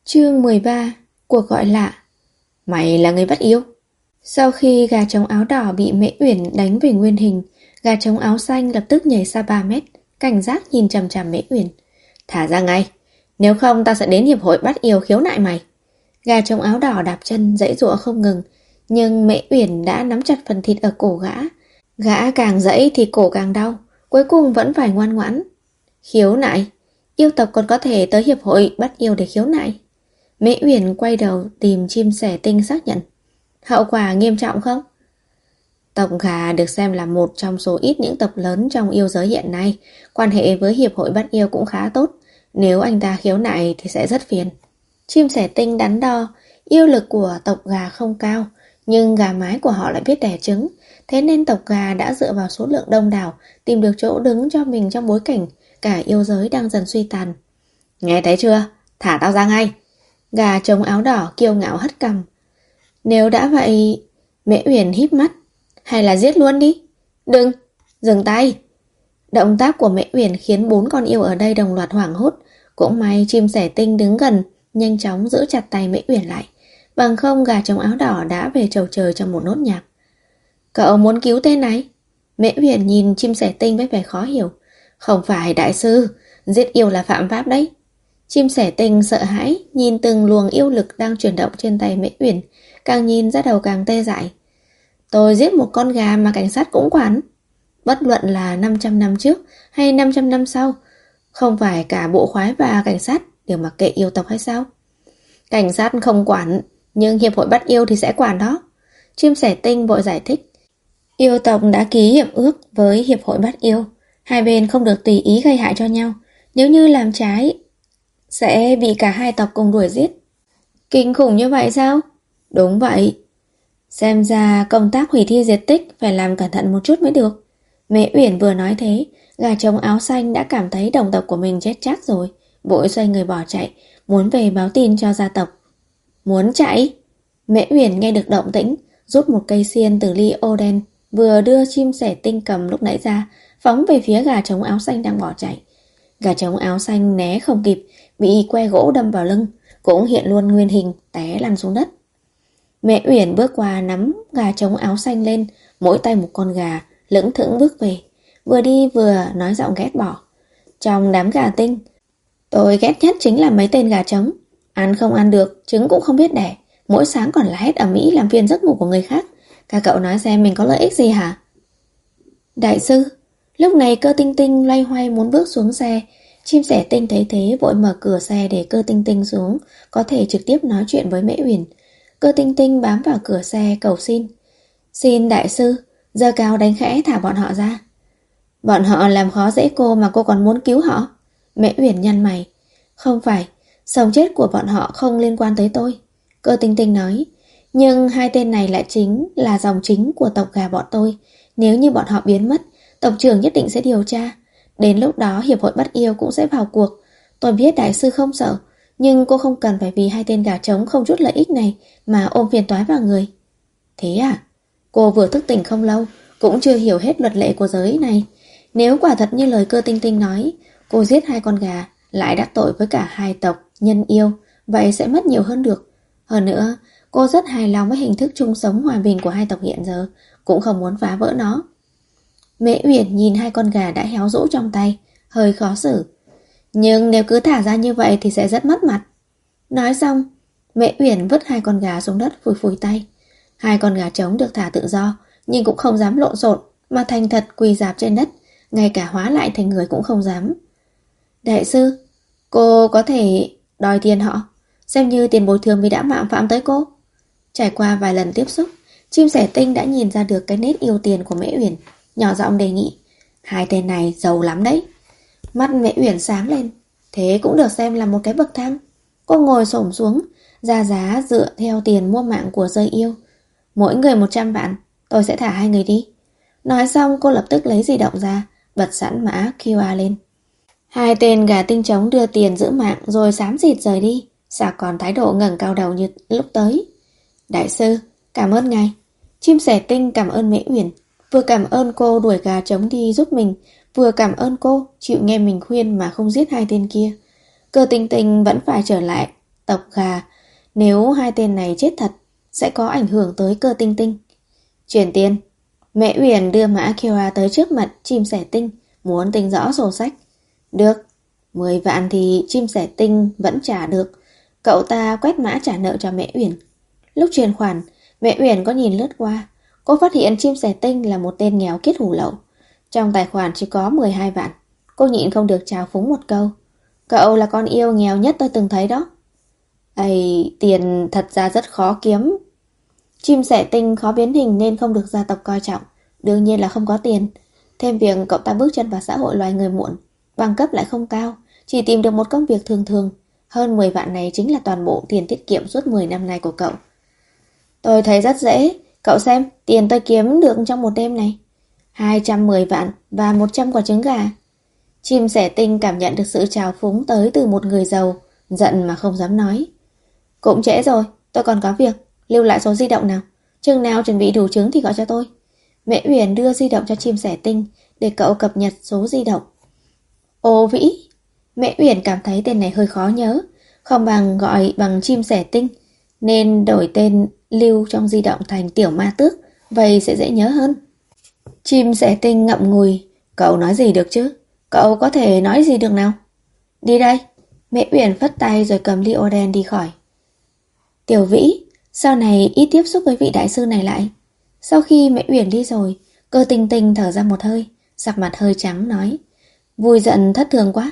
Chương 13. Cuộc gọi lạ. Mày là người bắt yêu. Sau khi gà trống áo đỏ bị Mễ Uyển đánh về nguyên hình, gà trống áo xanh lập tức nhảy xa 3 mét, cảnh giác nhìn chằm chằm Mễ Uyển. Thả ra ngay, nếu không ta sẽ đến hiệp hội bắt yêu khiếu nại mày. Gà trống áo đỏ đạp chân giãy giụa không ngừng, nhưng Mễ Uyển đã nắm chặt phần thịt ở cổ gã. Gã càng giãy thì cổ càng đau, cuối cùng vẫn phải ngoan ngoãn. Khiếu nại? Yêu tộc còn có thể tới hiệp hội bắt yêu để khiếu nại? Mễ Uyển quay đầu tìm chim sẻ tinh xác nhận. Hậu quả nghiêm trọng không? Tộc gà được xem là một trong số ít những tộc lớn trong yêu giới hiện nay. Quan hệ với hiệp hội bắt yêu cũng khá tốt. Nếu anh ta khiếu nại thì sẽ rất phiền. Chim sẻ tinh đắn đo. Yêu lực của tộc gà không cao, nhưng gà mái của họ lại biết đẻ trứng. Thế nên tộc gà đã dựa vào số lượng đông đảo tìm được chỗ đứng cho mình trong bối cảnh cả yêu giới đang dần suy tàn. Nghe thấy chưa? Thả tao ra ngay. Gà trống áo đỏ kiêu ngạo hất cằm. Nếu đã vậy... Mễ Uyển híp mắt. Hay là giết luôn đi. Đừng, dừng tay. Động tác của Mễ Uyển khiến 4 con yêu ở đây đồng loạt hoảng hốt. Cũng may chim sẻ tinh đứng gần, nhanh chóng giữ chặt tay Mễ Uyển lại. Bằng không gà trống áo đỏ đã về chầu trời trong một nốt nhạc. Cậu muốn cứu tên này? Mễ Uyển nhìn chim sẻ tinh với vẻ khó hiểu. Không phải đại sư, giết yêu là phạm pháp đấy. Chim sẻ tinh sợ hãi nhìn từng luồng yêu lực đang chuyển động trên tay Mễ Uyển, càng nhìn ra đầu càng tê dại. Tôi giết một con gà mà cảnh sát cũng quản. Bất luận là 500 năm trước hay 500 năm sau, không phải cả bộ khoái và cảnh sát đều mặc kệ yêu tộc hay sao? Cảnh sát không quản, nhưng hiệp hội bắt yêu thì sẽ quản đó. Chim sẻ tinh vội giải thích. Yêu tộc đã ký hiệp ước với hiệp hội bắt yêu. Hai bên không được tùy ý gây hại cho nhau. Nếu như làm trái sẽ bị cả hai tộc cùng đuổi giết. Kinh khủng như vậy sao? Đúng vậy. Xem ra công tác hủy thi diệt tích phải làm cẩn thận một chút mới được. Mễ Uyển vừa nói thế, gà trống áo xanh đã cảm thấy đồng tộc của mình chết chắc rồi, vội xoay người bỏ chạy, muốn về báo tin cho gia tộc. Muốn chạy? Mễ Uyển nghe được động tĩnh, rút một cây xiên từ ly ô đen vừa đưa chim sẻ tinh cầm lúc nãy ra, phóng về phía gà trống áo xanh đang bỏ chạy. Gà trống áo xanh né không kịp, bị que gỗ đâm vào lưng, cũng hiện luôn nguyên hình, té lăn xuống đất. Mẹ Uyển bước qua nắm gà trống áo xanh lên, mỗi tay một con gà, lững thững bước về, vừa đi vừa nói giọng ghét bỏ. Trong đám gà tinh, tôi ghét nhất chính là mấy tên gà trống. Ăn không ăn được, trứng cũng không biết đẻ, mỗi sáng còn la hét ầm ĩ làm phiền giấc ngủ của người khác. Các cậu nói xem mình có lợi ích gì hả? Đại sư. Lúc này Cơ Tinh Tinh loay hoay muốn bước xuống xe. Chim sẻ tinh thấy thế vội mở cửa xe để Cơ Tinh Tinh xuống, có thể trực tiếp nói chuyện với Mễ Uyển. Cơ Tinh Tinh bám vào cửa xe cầu xin. Xin đại sư, giơ cao đánh khẽ thả bọn họ ra. Bọn họ làm khó dễ cô mà cô còn muốn cứu họ? Mễ Uyển nhăn mày. Không phải, sống chết của bọn họ không liên quan tới tôi. Cơ Tinh Tinh nói. Nhưng hai tên này lại chính là dòng chính của tộc gà bọn tôi. Nếu như bọn họ biến mất, tộc trưởng nhất định sẽ điều tra. Đến lúc đó hiệp hội bắt yêu cũng sẽ vào cuộc. Tôi biết đại sư không sợ, nhưng cô không cần phải vì hai tên gà trống không chút lợi ích này mà ôm phiền toái vào người. Thế à? Cô vừa thức tỉnh không lâu, cũng chưa hiểu hết luật lệ của giới này. Nếu quả thật như lời Cơ Tinh Tinh nói, cô giết hai con gà, lại đắc tội với cả hai tộc nhân yêu, vậy sẽ mất nhiều hơn được. Hơn nữa, cô rất hài lòng với hình thức chung sống hòa bình của hai tộc hiện giờ, cũng không muốn phá vỡ nó. Mễ Uyển nhìn hai con gà đã héo rũ trong tay, hơi khó xử. Nhưng nếu cứ thả ra như vậy thì sẽ rất mất mặt. Nói xong, Mễ Uyển vứt hai con gà xuống đất phủi phủi tay. Hai con gà trống được thả tự do, nhưng cũng không dám lộn xộn, mà thành thật quỳ rạp trên đất, ngay cả hóa lại thành người cũng không dám. Đại sư, cô có thể đòi tiền họ, xem như tiền bồi thường vì đã mạo phạm tới cô. Trải qua vài lần tiếp xúc, chim sẻ tinh đã nhìn ra được cái nét yêu tiền của Mễ Uyển, nhỏ giọng đề nghị. Hai tên này giàu lắm đấy. Mắt Mễ Uyển sáng lên. Thế cũng được xem là một cái bậc thang. Cô ngồi xổm xuống, ra giá dựa theo tiền mua mạng của rơi yêu. Mỗi người 100 vạn, tôi sẽ thả hai người đi. Nói xong cô lập tức lấy di động ra, bật sẵn mã QR lên. Hai tên gà tinh trống đưa tiền giữ mạng rồi xám xịt rời đi, sao còn thái độ ngẩng cao đầu như lúc tới. Đại sư, cảm ơn ngài. Chim sẻ tinh cảm ơn Mễ Uyển, vừa cảm ơn cô đuổi gà trống đi giúp mình, vừa cảm ơn cô chịu nghe mình khuyên mà không giết hai tên kia. Cơ Tinh Tinh vẫn phải trở lại tộc Gà. Nếu hai tên này chết thật, sẽ có ảnh hưởng tới Cơ Tinh Tinh. Chuyển tiền. Mẹ Uyển đưa mã QR tới trước mặt Chim Sẻ Tinh, muốn tính rõ sổ sách. Được, 10 vạn thì Chim Sẻ Tinh vẫn trả được. Cậu ta quét mã trả nợ cho mẹ Uyển. Lúc chuyển khoản, mẹ Uyển có nhìn lướt qua. Cô phát hiện Chim Sẻ Tinh là một tên nghèo kiết hủ lậu. Trong tài khoản chỉ có 12 vạn. Cô nhịn không được trào phúng một câu. Cậu là con yêu nghèo nhất tôi từng thấy đó. Ây, tiền thật ra rất khó kiếm. Chim Sẻ Tinh khó biến hình nên không được gia tộc coi trọng. Đương nhiên là không có tiền. Thêm việc cậu ta bước chân vào xã hội loài người muộn, bằng cấp lại không cao, chỉ tìm được một công việc thường thường. Hơn 10 vạn này chính là toàn bộ tiền tiết kiệm suốt 10 năm nay của cậu. Tôi thấy rất dễ. Cậu xem, tiền tôi kiếm được trong một đêm này. 210 vạn và 100 quả trứng gà. Chim Sẻ Tinh cảm nhận được sự trào phúng tới từ một người giàu, giận mà không dám nói. Cũng trễ rồi, tôi còn có việc. Lưu lại số di động nào. Chừng nào chuẩn bị đủ trứng thì gọi cho tôi. Mẹ Uyển đưa di động cho Chim Sẻ Tinh để cậu cập nhật số di động. Ô Vĩ. Mẹ Uyển cảm thấy tên này hơi khó nhớ, không bằng gọi bằng Chim Sẻ Tinh, nên đổi tên lưu trong di động thành Tiểu Ma Tước, vậy sẽ dễ nhớ hơn. Chim Sẻ Tinh ngậm ngùi. Cậu nói gì được chứ? Cậu có thể nói gì được nào? Đi đây. Mẹ Uyển phất tay rồi cầm ly ô đen đi khỏi. Tiểu Vĩ, sau này ít tiếp xúc với vị đại sư này lại. Sau khi mẹ Uyển đi rồi, Cơ Tinh Tinh thở ra một hơi, sắc mặt hơi trắng nói. Vui giận thất thường quá.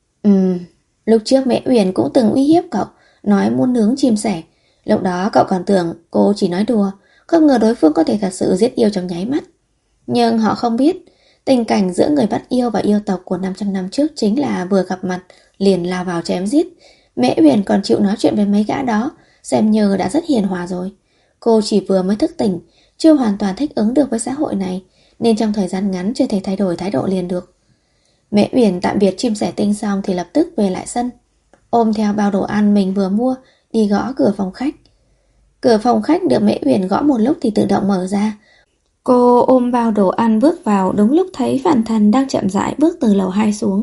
Lúc trước mẹ Uyển cũng từng uy hiếp cậu, nói muốn nướng chim sẻ. Lúc đó cậu còn tưởng cô chỉ nói đùa, không ngờ đối phương có thể thật sự giết yêu trong nháy mắt. Nhưng họ không biết, tình cảnh giữa người bắt yêu và yêu tộc của 500 năm trước chính là vừa gặp mặt liền lao vào chém giết. Mẹ Uyển còn chịu nói chuyện với mấy gã đó, xem như đã rất hiền hòa rồi. Cô chỉ vừa mới thức tỉnh, chưa hoàn toàn thích ứng được với xã hội này, nên trong thời gian ngắn chưa thể thay đổi thái độ liền được. Mẹ Uyển tạm biệt Chim Sẻ Tinh xong thì lập tức về lại sân, ôm theo bao đồ ăn mình vừa mua, đi gõ cửa phòng khách. Cửa phòng khách được mẹ Uyển gõ một lúc thì tự động mở ra. Cô ôm bao đồ ăn bước vào, đúng lúc thấy Phản Thần đang chậm rãi bước từ lầu 2 xuống.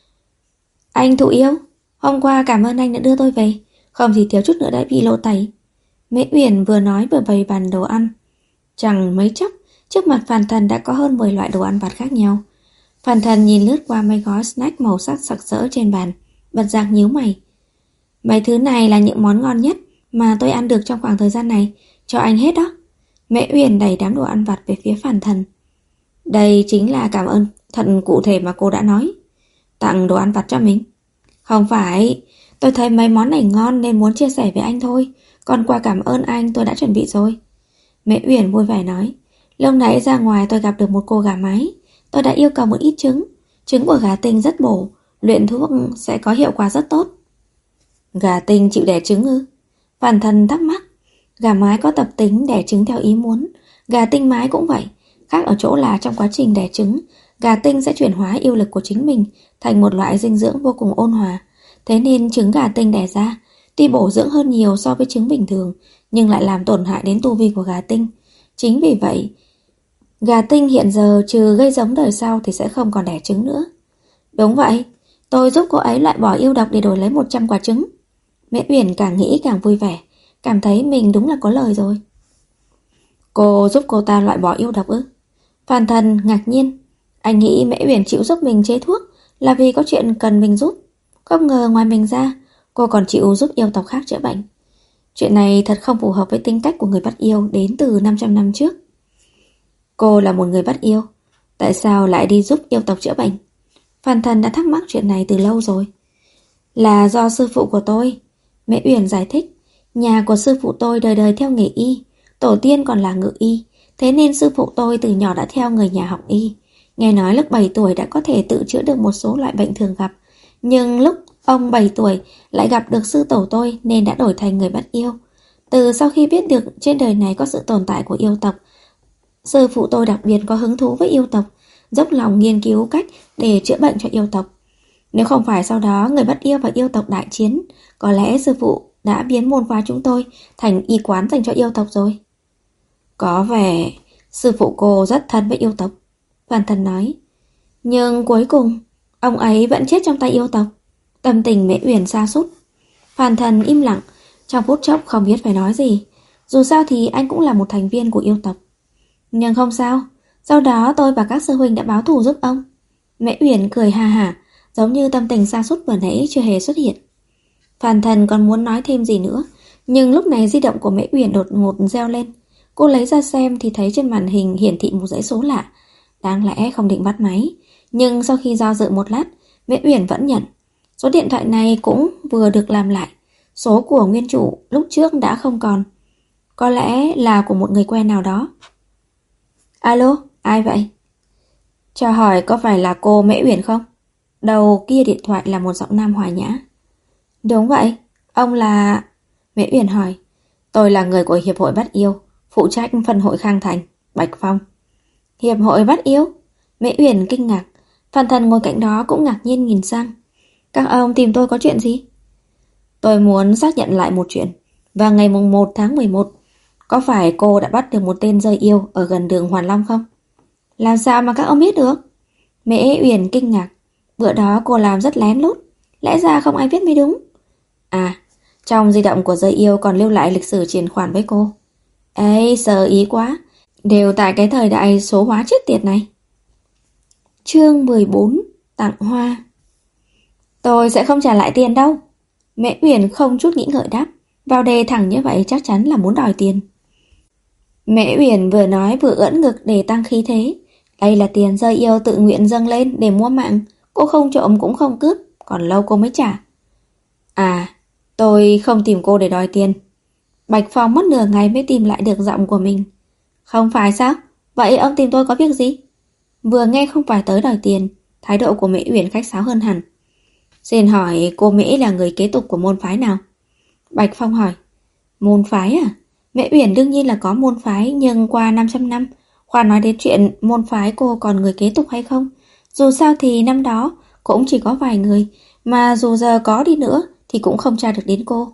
Anh Thụ Yêu, hôm qua cảm ơn anh đã đưa tôi về, không thì thiếu chút nữa đã bị lộ tẩy. Mẹ Uyển vừa nói vừa bày bàn đồ ăn. Chẳng mấy chốc, trước mặt Phản Thần đã có hơn 10 loại đồ ăn vặt khác nhau. Phản Thần nhìn lướt qua mấy gói snack màu sắc sặc sỡ trên bàn, bật giác nhíu mày. Mấy thứ này là những món ngon nhất mà tôi ăn được trong khoảng thời gian này, cho anh hết đó. Mẹ Uyển đẩy đám đồ ăn vặt về phía Phản Thần. Đây chính là cảm ơn thật cụ thể mà cô đã nói. Tặng đồ ăn vặt cho mình. Không phải, tôi thấy mấy món này ngon nên muốn chia sẻ với anh thôi. Còn quà cảm ơn anh tôi đã chuẩn bị rồi. Mẹ Uyển vui vẻ nói. Lúc nãy ra ngoài tôi gặp được một cô gà mái. Tôi đã yêu cầu một ít trứng. Trứng của gà tinh rất bổ, luyện thuốc sẽ có hiệu quả rất tốt. Gà tinh chịu đẻ trứng ư? Phản Thần thắc mắc. Gà mái có tập tính đẻ trứng theo ý muốn, gà tinh mái cũng vậy. Khác ở chỗ là trong quá trình đẻ trứng, gà tinh sẽ chuyển hóa yêu lực của chính mình thành một loại dinh dưỡng vô cùng ôn hòa. Thế nên trứng gà tinh đẻ ra tuy bổ dưỡng hơn nhiều so với trứng bình thường, nhưng lại làm tổn hại đến tu vi của gà tinh. Chính vì vậy, gà tinh hiện giờ trừ gây giống đời sau thì sẽ không còn đẻ trứng nữa. Đúng vậy, tôi giúp cô ấy loại bỏ yêu độc để đổi lấy 100 quả trứng. Mẹ Uyển càng nghĩ càng vui vẻ, cảm thấy mình đúng là có lời rồi. Cô giúp cô ta loại bỏ yêu độc ư? Phản Thần ngạc nhiên. Anh nghĩ mẹ Uyển chịu giúp mình chế thuốc là vì có chuyện cần mình giúp. Không ngờ ngoài mình ra, cô còn chịu giúp yêu tộc khác chữa bệnh. Chuyện này thật không phù hợp với tính cách của người bắt yêu đến từ 500 năm trước. Cô là một người bắt yêu, tại sao lại đi giúp yêu tộc chữa bệnh? Phản Thần đã thắc mắc chuyện này từ lâu rồi. Là do sư phụ của tôi. Mẹ Uyển giải thích. Nhà của sư phụ tôi đời đời theo nghề y, tổ tiên còn là ngự y, thế nên sư phụ tôi từ nhỏ đã theo người nhà học y. Nghe nói lúc 7 tuổi đã có thể tự chữa được một số loại bệnh thường gặp, nhưng lúc ông 7 tuổi lại gặp được sư tổ tôi nên đã đổi thành người bắt yêu. Từ sau khi biết được trên đời này có sự tồn tại của yêu tộc, sư phụ tôi đặc biệt có hứng thú với yêu tộc, dốc lòng nghiên cứu cách để chữa bệnh cho yêu tộc. Nếu không phải sau đó người bắt yêu và yêu tộc đại chiến, có lẽ sư phụ đã biến môn phái chúng tôi thành y quán dành cho yêu tộc rồi. Có vẻ sư phụ cô rất thân với yêu tộc, Phản Thần nói. Nhưng cuối cùng ông ấy vẫn chết trong tay yêu tộc. Tâm tình mẹ Uyển sa sút. Phan Thần im lặng, trong phút chốc không biết phải nói gì. Dù sao thì anh cũng là một thành viên của yêu tộc. Nhưng không sao, sau đó tôi và các sư huynh đã báo thù giúp ông. Mễ Uyển cười ha hả, giống như tâm tình sa sút vừa nãy chưa hề xuất hiện. Phan Thần còn muốn nói thêm gì nữa, nhưng lúc này di động của Mễ Uyển đột ngột reo lên. Cô lấy ra xem thì thấy trên màn hình hiển thị một dãy số lạ. Đáng lẽ không định bắt máy, nhưng sau khi do dự một lát, Mễ Uyển vẫn nhận. Số điện thoại này cũng vừa được làm lại. Số của nguyên chủ lúc trước đã không còn. Có lẽ là của một người quen nào đó. Alo, ai vậy? Cho hỏi có phải là cô Mễ Uyển không? Đầu kia điện thoại là một giọng nam hòa nhã. Đúng vậy, ông là... Mễ Uyển hỏi. Tôi là người của Hiệp hội Bắt Yêu, phụ trách phân hội Khang Thành, Bạch Phong. Hiệp hội Bắt Yêu? Mễ Uyển kinh ngạc. Phan Thần ngồi cạnh đó cũng ngạc nhiên nhìn sang. Các ông tìm tôi có chuyện gì? Tôi muốn xác nhận lại một chuyện. Vào ngày mùng 1 tháng 11, có phải cô đã bắt được một tên rơi yêu ở gần đường Hoàn Long không? Làm sao mà các ông biết được? Mễ Uyển kinh ngạc. Bữa đó cô làm rất lén lút, lẽ ra không ai biết mới đúng. À, trong di động của rơi yêu còn lưu lại lịch sử chuyển khoản với cô. Ê, sờ ý quá. Đều tại cái thời đại số hóa chết tiệt này. Chương 14. Tặng hoa. Tôi sẽ không trả lại tiền đâu. Mễ Uyển không chút nghĩ ngợi đáp. Vào đề thẳng như vậy chắc chắn là muốn đòi tiền. Mễ Uyển vừa nói vừa ưỡn ngực để tăng khí thế. Đây là tiền rơi yêu tự nguyện dâng lên để mua mạng. Cô không trộm cũng không cướp, còn lâu cô mới trả. À, tôi không tìm cô để đòi tiền. Bạch Phong mất nửa ngày mới tìm lại được giọng của mình. Không phải sao? Vậy ông tìm tôi có việc gì? Vừa nghe không phải tới đòi tiền, thái độ của Mễ Uyển khách sáo hơn hẳn. Xin hỏi cô Mễ là người kế tục của môn phái nào? Bạch Phong hỏi. Môn phái à? Mễ Uyển đương nhiên là có môn phái, nhưng qua 500 năm, khoan nói đến chuyện môn phái cô còn người kế tục hay không. Dù sao thì năm đó cũng chỉ có vài người, mà dù giờ có đi nữa thì cũng không tra được đến cô.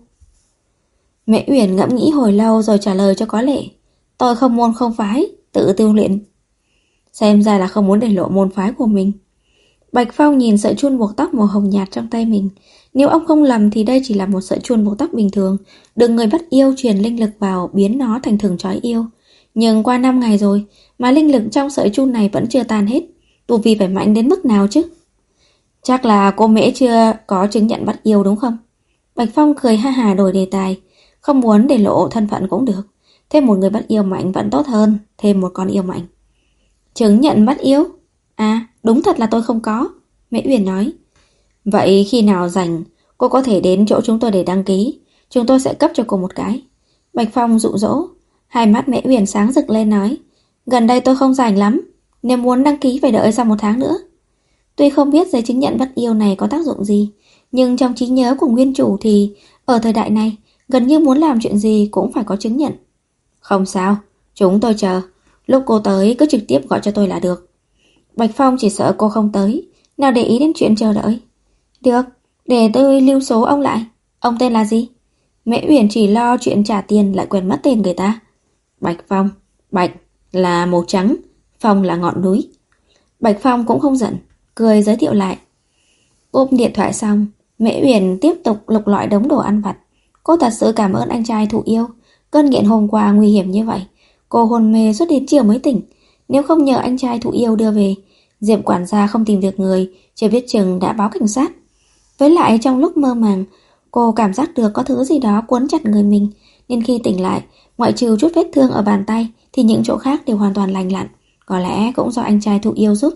Mễ Uyển ngẫm nghĩ hồi lâu rồi trả lời cho có lệ. Tôi không môn không phái, tự tu luyện. Xem ra là không muốn để lộ môn phái của mình. Bạch Phong nhìn sợi chuông buộc tóc màu hồng nhạt trong tay mình. Nếu ông không lầm thì đây chỉ là một sợi chuông buộc tóc bình thường, được người bắt yêu truyền linh lực vào biến nó thành thừng trói yêu. Nhưng qua 5 ngày rồi mà linh lực trong sợi chuông này vẫn chưa tan hết. Tu vi phải mạnh đến mức nào chứ? Chắc là cô Mễ chưa có chứng nhận bắt yêu đúng không? Bạch Phong cười ha hà đổi đề tài. Không muốn để lộ thân phận cũng được. Thêm một người bắt yêu mạnh vẫn tốt hơn thêm một con yêu mạnh. Chứng nhận bắt yêu? À, đúng thật là tôi không có. Mễ Uyển nói. Vậy khi nào rảnh, cô có thể đến chỗ chúng tôi để đăng ký. Chúng tôi sẽ cấp cho cô một cái. Bạch Phong dụ dỗ. Hai mắt Mễ Uyển sáng rực lên nói. Gần đây tôi không rảnh lắm. Nếu muốn đăng ký phải đợi sau 1 tháng nữa. Tuy không biết giấy chứng nhận bắt yêu này có tác dụng gì, nhưng trong trí nhớ của nguyên chủ thì ở thời đại này gần như muốn làm chuyện gì cũng phải có chứng nhận. Không sao, chúng tôi chờ. Lúc cô tới cứ trực tiếp gọi cho tôi là được. Bạch Phong chỉ sợ cô không tới, nào để ý đến chuyện chờ đợi. Được, để tôi lưu số ông lại. Ông tên là gì? Mễ Uyển chỉ lo chuyện trả tiền lại quên mất tên người ta. Bạch Phong. Bạch là màu trắng, Phong là ngọn núi. Bạch Phong cũng không giận, cười giới thiệu lại. Ôm điện thoại xong, Mễ Uyển tiếp tục lục lọi đống đồ ăn vặt. Cô thật sự cảm ơn anh trai thụ yêu. Cơn nghiện hôm qua nguy hiểm như vậy, cô hôn mê suốt đến chiều mới tỉnh. Nếu không nhờ anh trai thụ yêu đưa về, Diệp quản gia không tìm được người, chưa biết chừng đã báo cảnh sát. Với lại trong lúc mơ màng, cô cảm giác được có thứ gì đó quấn chặt người mình, nên khi tỉnh lại, ngoại trừ chút vết thương ở bàn tay thì những chỗ khác đều hoàn toàn lành lặn. Có lẽ cũng do anh trai thụ yêu giúp.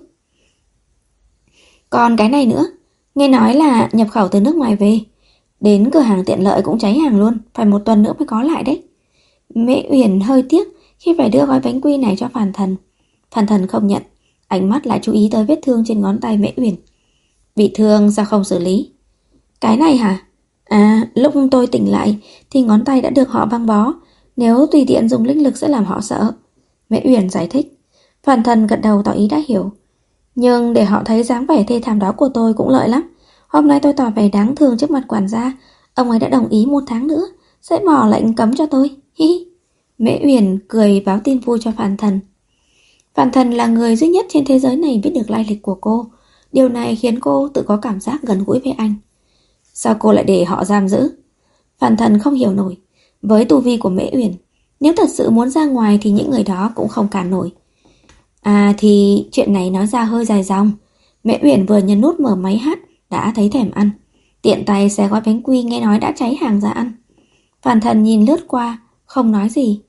Còn cái này nữa, nghe nói là nhập khẩu từ nước ngoài về, đến cửa hàng tiện lợi cũng cháy hàng luôn, phải 1 tuần nữa mới có lại đấy. Mễ Uyển hơi tiếc khi phải đưa gói bánh quy này cho Phan Thần. Phan Thần không nhận, ánh mắt lại chú ý tới vết thương trên ngón tay Mễ Uyển. Bị thương sao không xử lý? Cái này hả? À, lúc tôi tỉnh lại thì ngón tay đã được họ băng bó, nếu tùy tiện dùng linh lực sẽ làm họ sợ. Mễ Uyển giải thích. Phan Thần gật đầu tỏ ý đã hiểu. Nhưng để họ thấy dáng vẻ thê thảm đó của tôi cũng lợi lắm. Hôm nay tôi tỏ vẻ đáng thương trước mặt quản gia, ông ấy đã đồng ý 1 tháng nữa sẽ bỏ lệnh cấm cho tôi. Hi. Mễ Uyển cười báo tin vui cho Phan Thần. Phan Thần là người duy nhất trên thế giới này biết được lai lịch của cô. Điều này khiến cô tự có cảm giác gần gũi với anh. Sao cô lại để họ giam giữ? Phan Thần không hiểu nổi. Với tu vi của Mễ Uyển, nếu thật sự muốn ra ngoài thì những người đó cũng không cản nổi. À thì chuyện này nói ra hơi dài dòng. Mễ Uyển vừa nhấn nút mở máy hát đã thấy thèm ăn. Tiện tay xé gói bánh quy nghe nói đã cháy hàng ra ăn. Phan Thần nhìn lướt qua, không nói gì.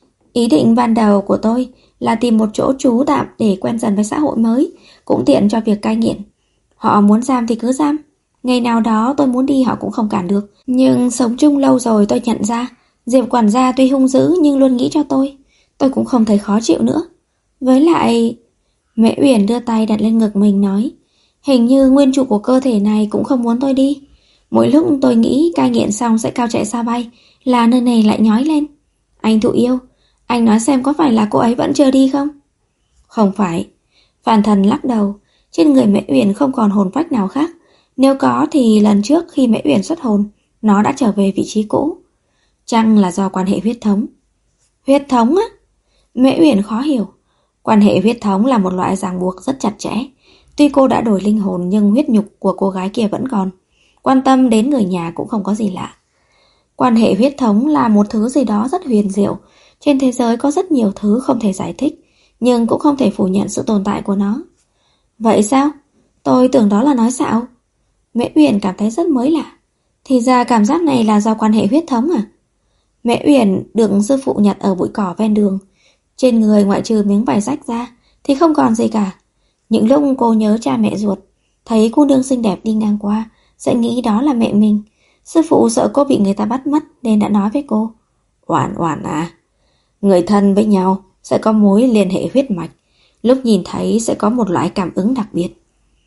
Ý định ban đầu của tôi là tìm một chỗ trú tạm để quen dần với xã hội mới, cũng tiện cho việc cai nghiện. Họ muốn giam thì cứ giam. Ngày nào đó tôi muốn đi họ cũng không cản được. Nhưng sống chung lâu rồi tôi nhận ra Diệp quản gia tuy hung dữ nhưng luôn nghĩ cho tôi cũng không thấy khó chịu nữa. Với lại... Mẹ Uyển đưa tay đặt lên ngực mình nói, hình như nguyên chủ của cơ thể này cũng không muốn tôi đi. Mỗi lúc tôi nghĩ cai nghiện xong sẽ cao chạy xa bay, là nơi này lại nhói lên. Anh Thụ yêu, anh nói xem có phải là cô ấy vẫn chưa đi không? Không phải. Phan Thần lắc đầu. Trên người Mẹ Uyển không còn hồn phách nào khác. Nếu có thì lần trước khi Mẹ Uyển xuất hồn, nó đã trở về vị trí cũ. Chăng là do quan hệ huyết thống? Huyết thống á? Mẹ Uyển khó hiểu. Quan hệ huyết thống là một loại ràng buộc rất chặt chẽ. Tuy cô đã đổi linh hồn nhưng huyết nhục của cô gái kia vẫn còn. Quan tâm đến người nhà cũng không có gì lạ. Quan hệ huyết thống là một thứ gì đó rất huyền diệu. Trên thế giới có rất nhiều thứ không thể giải thích, nhưng cũng không thể phủ nhận sự tồn tại của nó. Vậy sao? Tôi tưởng đó là nói xạo. Mẹ Uyển cảm thấy rất mới lạ. Thì ra cảm giác này là do quan hệ huyết thống à? Mẹ Uyển được sư phụ nhặt ở bụi cỏ ven đường. Trên người ngoại trừ miếng vải rách ra thì không còn gì cả. Những lúc cô nhớ cha mẹ ruột, thấy cô nương xinh đẹp đi ngang qua, sẽ nghĩ đó là mẹ mình. Sư phụ sợ cô bị người ta bắt mất nên đã nói với cô, Oản Oản à, người thân với nhau sẽ có mối liên hệ huyết mạch, lúc nhìn thấy sẽ có một loại cảm ứng đặc biệt.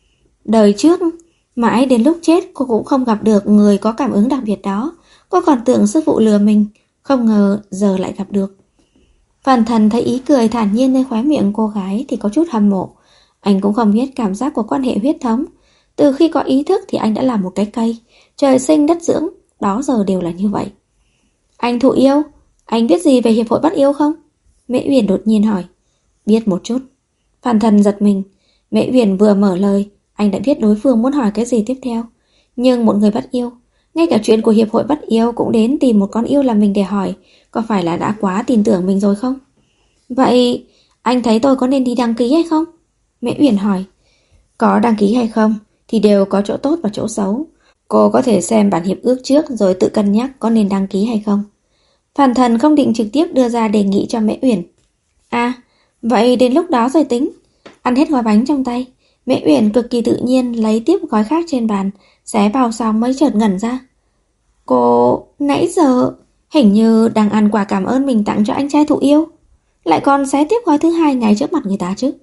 Đời trước, mãi đến lúc chết cô cũng không gặp được người có cảm ứng đặc biệt đó. Cô còn tưởng sư phụ lừa mình, không ngờ giờ lại gặp được. Phan Thần thấy ý cười thản nhiên nơi khóe miệng cô gái thì có chút hâm mộ. Anh cũng không biết cảm giác của quan hệ huyết thống. Từ khi có ý thức thì anh đã là một cái cây, trời sinh đất dưỡng, đó giờ đều là như vậy. Anh Thụ yêu, anh biết gì về hiệp hội bắt yêu không? Mễ Uyển đột nhiên hỏi. Biết một chút. Phan Thần giật mình. Mễ Uyển vừa mở lời, anh đã biết đối phương muốn hỏi cái gì tiếp theo. Nhưng một người bắt yêu, ngay cả chuyện của hiệp hội bắt yêu cũng đến tìm một con yêu làm mình để hỏi, có phải là đã quá tin tưởng mình rồi không? Vậy anh thấy tôi có nên đi đăng ký hay không? Mễ Uyển hỏi. Có đăng ký hay không thì đều có chỗ tốt và chỗ xấu. Cô có thể xem bản hiệp ước trước rồi tự cân nhắc có nên đăng ký hay không. Phan Thần không định trực tiếp đưa ra đề nghị cho Mễ Uyển. À, vậy đến lúc đó rồi tính. Ăn hết gói bánh trong tay, Mễ Uyển cực kỳ tự nhiên lấy tiếp gói khác trên bàn, xé vào xong mới chợt ngẩn ra. Cô nãy giờ hình như đang ăn quà cảm ơn mình tặng cho anh trai Thụ yêu, lại còn xé tiếp gói thứ hai ngay trước mặt người ta chứ.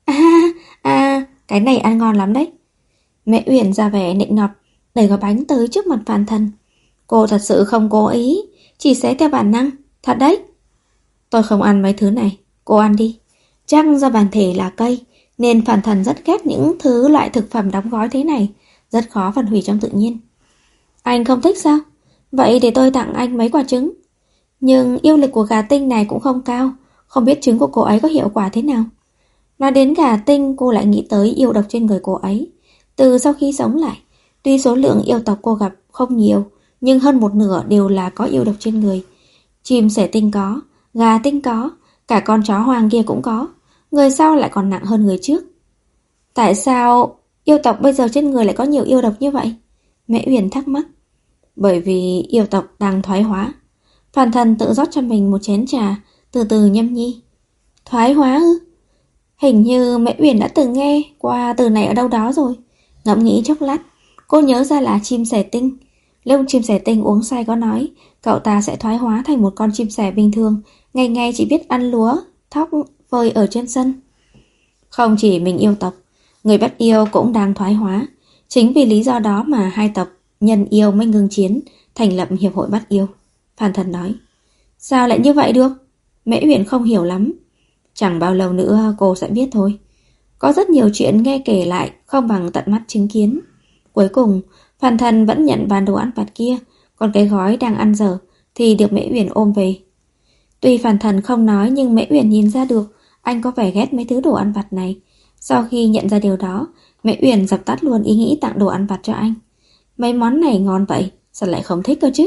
Cái này ăn ngon lắm đấy. Mẹ Uyển ra vẻ nịnh nọt, đẩy gói bánh tới trước mặt Phan Thần. Cô thật sự không cố ý, chỉ xé theo bản năng, thật đấy. Tôi không ăn mấy thứ này, cô ăn đi. Chắc do bản thể là cây nên Phan Thần rất ghét những thứ loại thực phẩm đóng gói thế này, rất khó phân hủy trong tự nhiên. Anh không thích sao? Vậy để tôi tặng anh mấy quả trứng. Nhưng yêu lực của gà tinh này cũng không cao, không biết trứng của cô ấy có hiệu quả thế nào. Nói đến gà tinh, cô lại nghĩ tới yêu độc trên người cô ấy. Từ sau khi sống lại, tuy số lượng yêu tộc cô gặp không nhiều, nhưng hơn một nửa đều là có yêu độc trên người. Chim sẻ tinh có, gà tinh có, cả con chó hoang kia cũng có. Người sau lại còn nặng hơn người trước. Tại sao yêu tộc bây giờ trên người lại có nhiều yêu độc như vậy? Mẹ Uyển thắc mắc. Bởi vì yêu tộc đang thoái hóa. Phan Thần tự rót cho mình một chén trà, từ từ nhâm nhi. Thoái hóa ư? Hình như Mẹ Uyển đã từng nghe qua từ này ở đâu đó rồi. Ngẫm nghĩ chốc lát, cô nhớ ra là chim sẻ tinh. Lúc chim sẻ tinh uống say có nói cậu ta sẽ thoái hóa thành một con chim sẻ bình thường, ngày ngày chỉ biết ăn lúa, thóc, phơi ở trên sân. Không chỉ mình yêu tộc, người bắt yêu cũng đang thoái hóa. Chính vì lý do đó mà hai tộc nhân yêu mới ngừng chiến, thành lập hiệp hội bắt yêu. Phan Thần nói. Sao lại như vậy được? Mễ Uyển không hiểu lắm. Chẳng bao lâu nữa cô sẽ biết thôi. Có rất nhiều chuyện nghe kể lại không bằng tận mắt chứng kiến. Cuối cùng, Phan Thần vẫn nhận bàn đồ ăn vặt kia, còn cái gói đang ăn dở thì được Mễ Uyển ôm về. Tuy Phan Thần không nói nhưng Mễ Uyển nhìn ra được anh có vẻ ghét mấy thứ đồ ăn vặt này. Sau khi nhận ra điều đó, Mễ Uyển dập tắt luôn ý nghĩ tặng đồ ăn vặt cho anh. Mấy món này ngon vậy, sao lại không thích cơ chứ?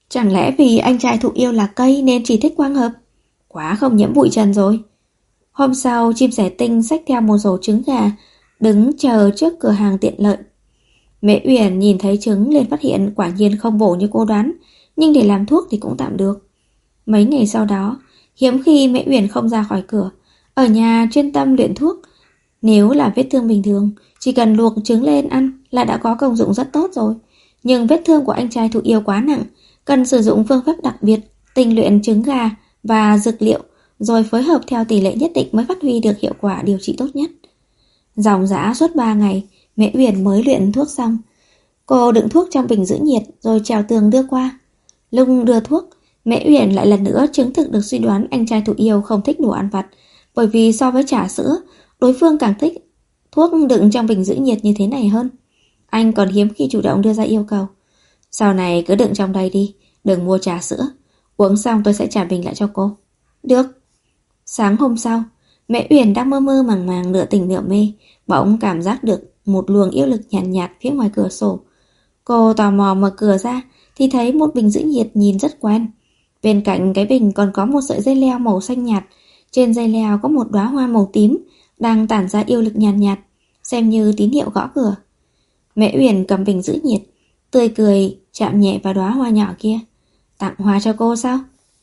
Chẳng lẽ vì anh trai thụ yêu là cây nên chỉ thích quang hợp? Quá không nhiễm bụi trần rồi. Hôm sau, chim sẻ tinh xách theo một rổ trứng gà, đứng chờ trước cửa hàng tiện lợi. Mễ Uyển nhìn thấy trứng liền phát hiện quả nhiên không bổ như cô đoán, nhưng để làm thuốc thì cũng tạm được. Mấy ngày sau đó, hiếm khi Mễ Uyển không ra khỏi cửa, ở nhà chuyên tâm luyện thuốc. Nếu là vết thương bình thường, chỉ cần luộc trứng lên ăn là đã có công dụng rất tốt rồi. Nhưng vết thương của anh trai thụ yêu quá nặng, cần sử dụng phương pháp đặc biệt, tinh luyện trứng gà và dược liệu, rồi phối hợp theo tỷ lệ nhất định mới phát huy được hiệu quả điều trị tốt nhất. Dòng dã suốt 3 ngày, Mễ Uyển mới luyện thuốc xong. Cô đựng thuốc trong bình giữ nhiệt rồi trèo tường đưa qua. Lúc đưa thuốc, Mễ Uyển lại lần nữa chứng thực được suy đoán anh trai thụ yêu không thích đồ ăn vặt, bởi vì so với trà sữa, đối phương càng thích thuốc đựng trong bình giữ nhiệt như thế này hơn. Anh còn hiếm khi chủ động đưa ra yêu cầu. Sau này cứ đựng trong đây đi, đừng mua trà sữa. Uống xong tôi sẽ trả bình lại cho cô. Được. Sáng hôm sau, Mễ Uyển đang mơ mơ màng màng nửa tỉnh nửa mê, bỗng cảm giác được một luồng yêu lực nhàn nhạt phía ngoài cửa sổ. Cô tò mò mở cửa ra thì thấy một bình giữ nhiệt nhìn rất quen. Bên cạnh cái bình còn có một sợi dây leo màu xanh nhạt. Trên dây leo có một đóa hoa màu tím đang tản ra yêu lực nhàn nhạt, xem như tín hiệu gõ cửa. Mễ Uyển cầm bình giữ nhiệt, tươi cười chạm nhẹ vào đóa hoa nhỏ kia. Tặng hoa cho cô sao?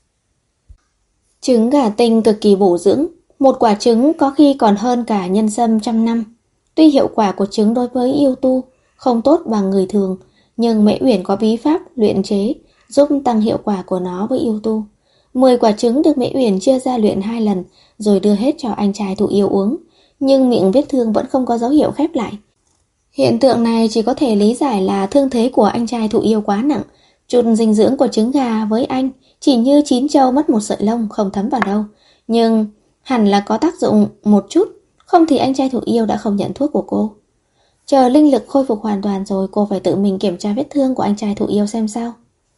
Trứng gà tinh cực kỳ bổ dưỡng, một quả trứng có khi còn hơn cả nhân sâm 100 năm. Tuy hiệu quả của trứng đối với yêu tu không tốt bằng người thường, nhưng Mễ Uyển có bí pháp luyện chế giúp tăng hiệu quả của nó với yêu tu. 10 quả trứng được Mễ Uyển chia ra luyện 2 lần, rồi đưa hết cho anh trai thụ yêu uống, nhưng miệng vết thương vẫn không có dấu hiệu khép lại. Hiện tượng này chỉ có thể lý giải là thương thế của anh trai thụ yêu quá nặng, chút dinh dưỡng của trứng gà với anh chỉ như chín trâu mất một sợi lông, không thấm vào đâu. Nhưng hẳn là có tác dụng một chút, không thì anh trai thụ yêu đã không nhận thuốc của cô. Chờ linh lực khôi phục hoàn toàn rồi, cô phải tự mình kiểm tra vết thương của anh trai thụ yêu xem sao.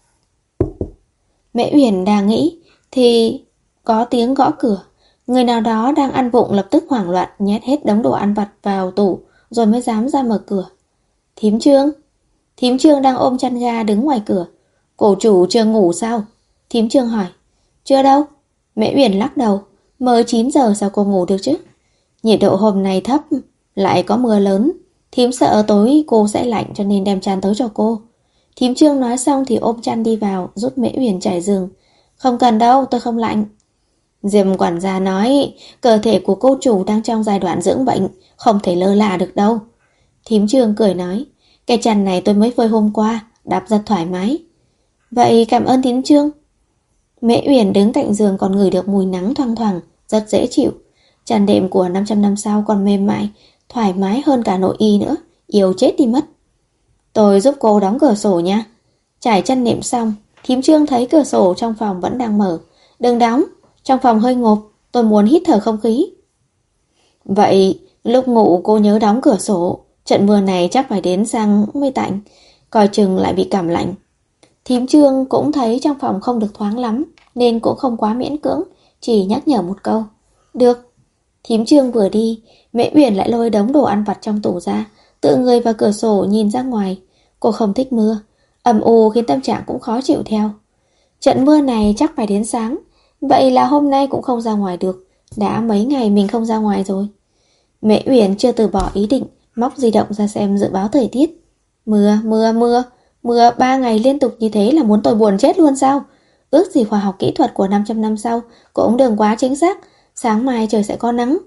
Mễ Uyển đang nghĩ thì có tiếng gõ cửa. Người nào đó đang ăn vụng lập tức hoảng loạn nhét hết đống đồ ăn vặt vào tủ rồi mới dám ra mở cửa. Thím Trương. Thím Trương đang ôm chăn ga đứng ngoài cửa. Cổ chủ chưa ngủ sao? Thím Trương hỏi. Chưa đâu. Mễ Uyển lắc đầu. Mới 9 giờ sao cô ngủ được chứ? Nhiệt độ hôm nay thấp, lại có mưa lớn. Thím sợ tối cô sẽ lạnh cho nên đem chăn tới cho cô. Thím Trương nói xong thì ôm chăn đi vào giúp Mễ Uyển trải giường. Không cần đâu, tôi không lạnh. Diêm quản gia nói cơ thể của cô chủ đang trong giai đoạn dưỡng bệnh, không thể lơ là được đâu. Thím Trương cười nói. Cái chăn này tôi mới phơi hôm qua, đắp rất thoải mái. Vậy cảm ơn thím Trương. Mễ Uyển đứng cạnh giường còn ngửi được mùi nắng thoang thoảng, rất dễ chịu. Chăn đệm của 500 năm sau còn mềm mại, thoải mái hơn cả nội y nữa, yêu chết đi mất. Tôi giúp cô đóng cửa sổ nha. Trải chăn nệm xong, thím Trương thấy cửa sổ trong phòng vẫn đang mở. Đừng đóng, trong phòng hơi ngộp, tôi muốn hít thở không khí. Vậy lúc ngủ cô nhớ đóng cửa sổ, trận mưa này chắc phải đến sáng mới tạnh, coi chừng lại bị cảm lạnh. Thím Trương cũng thấy trong phòng không được thoáng lắm, nên cũng không quá miễn cưỡng, chỉ nhắc nhở một câu. Được. Thím Trương vừa đi, Mễ Uyển lại lôi đống đồ ăn vặt trong tủ ra, tự người vào cửa sổ nhìn ra ngoài. Cô không thích mưa, âm u khiến tâm trạng cũng khó chịu theo. Trận mưa này chắc phải đến sáng, vậy là hôm nay cũng không ra ngoài được. Đã mấy ngày mình không ra ngoài rồi. Mễ Uyển chưa từ bỏ ý định, móc di động ra xem dự báo thời tiết. Mưa 3 ngày liên tục như thế là muốn tôi buồn chết luôn sao? Ước gì khoa học kỹ thuật của 500 năm sau cũng đừng quá chính xác, sáng mai trời sẽ có nắng.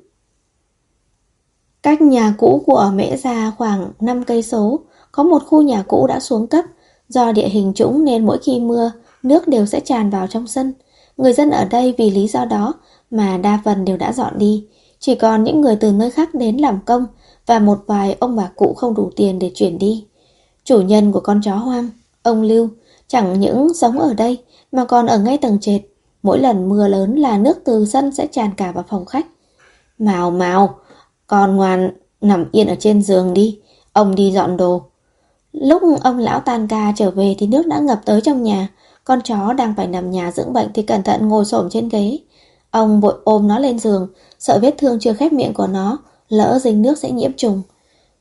Cách nhà cũ của Mễ gia khoảng 5 cây số, có một khu nhà cũ đã xuống cấp, do địa hình trũng nên mỗi khi mưa, nước đều sẽ tràn vào trong sân. Người dân ở đây vì lý do đó mà đa phần đều đã dọn đi, chỉ còn những người từ nơi khác đến làm công và một vài ông bà cụ không đủ tiền để chuyển đi. Chủ nhân của con chó hoang, ông Lưu, chẳng những sống ở đây mà còn ở ngay tầng trệt. Mỗi lần mưa lớn là nước từ sân sẽ tràn cả vào phòng khách. Mào, con ngoan nằm yên ở trên giường đi, ông đi dọn đồ. Lúc ông lão tan ca trở về thì nước đã ngập tới trong nhà. Con chó đang phải nằm nhà dưỡng bệnh thì cẩn thận ngồi xổm trên ghế. Ông vội ôm nó lên giường, sợ vết thương chưa khép miệng của nó, lỡ dính nước sẽ nhiễm trùng.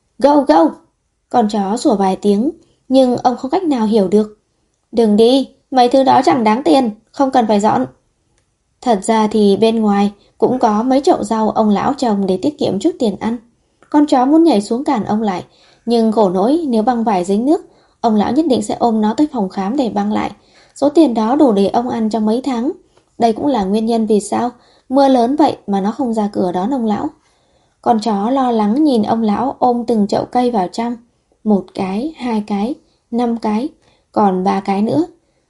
Go! Con chó sủa vài tiếng, nhưng ông không cách nào hiểu được. Đừng đi, Mấy thứ đó chẳng đáng tiền, không cần phải dọn. Thật ra thì bên ngoài cũng có mấy chậu rau ông lão trồng để tiết kiệm chút tiền ăn. Con chó muốn nhảy xuống cản ông lại, nhưng khổ nỗi nếu băng vải dính nước, ông lão nhất định sẽ ôm nó tới phòng khám để băng lại. Số tiền đó đủ để ông ăn trong mấy tháng. Đây cũng là nguyên nhân vì sao mưa lớn vậy mà nó không ra cửa đón ông lão. Con chó lo lắng nhìn ông lão ôm từng chậu cây vào trong. 1 cái, 2 cái, 5 cái, còn 3 cái nữa.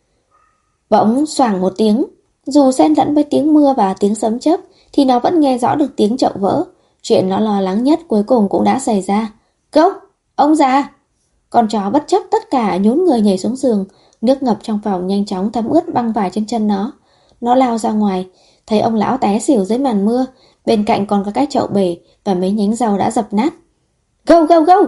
Bỗng xoảng một tiếng, dù xen lẫn với tiếng mưa và tiếng sấm chớp thì nó vẫn nghe rõ được tiếng chậu vỡ. Chuyện nó lo lắng nhất cuối cùng cũng đã xảy ra. Cốc, ông già! Con chó bất chấp tất cả nhún người nhảy xuống giường, nước ngập trong phòng nhanh chóng thấm ướt băng vải trên chân nó. Nó lao ra ngoài, thấy ông lão té xỉu dưới màn mưa, bên cạnh còn có cái chậu bể và mấy nhánh rau đã dập nát. Gâu gâu gâu!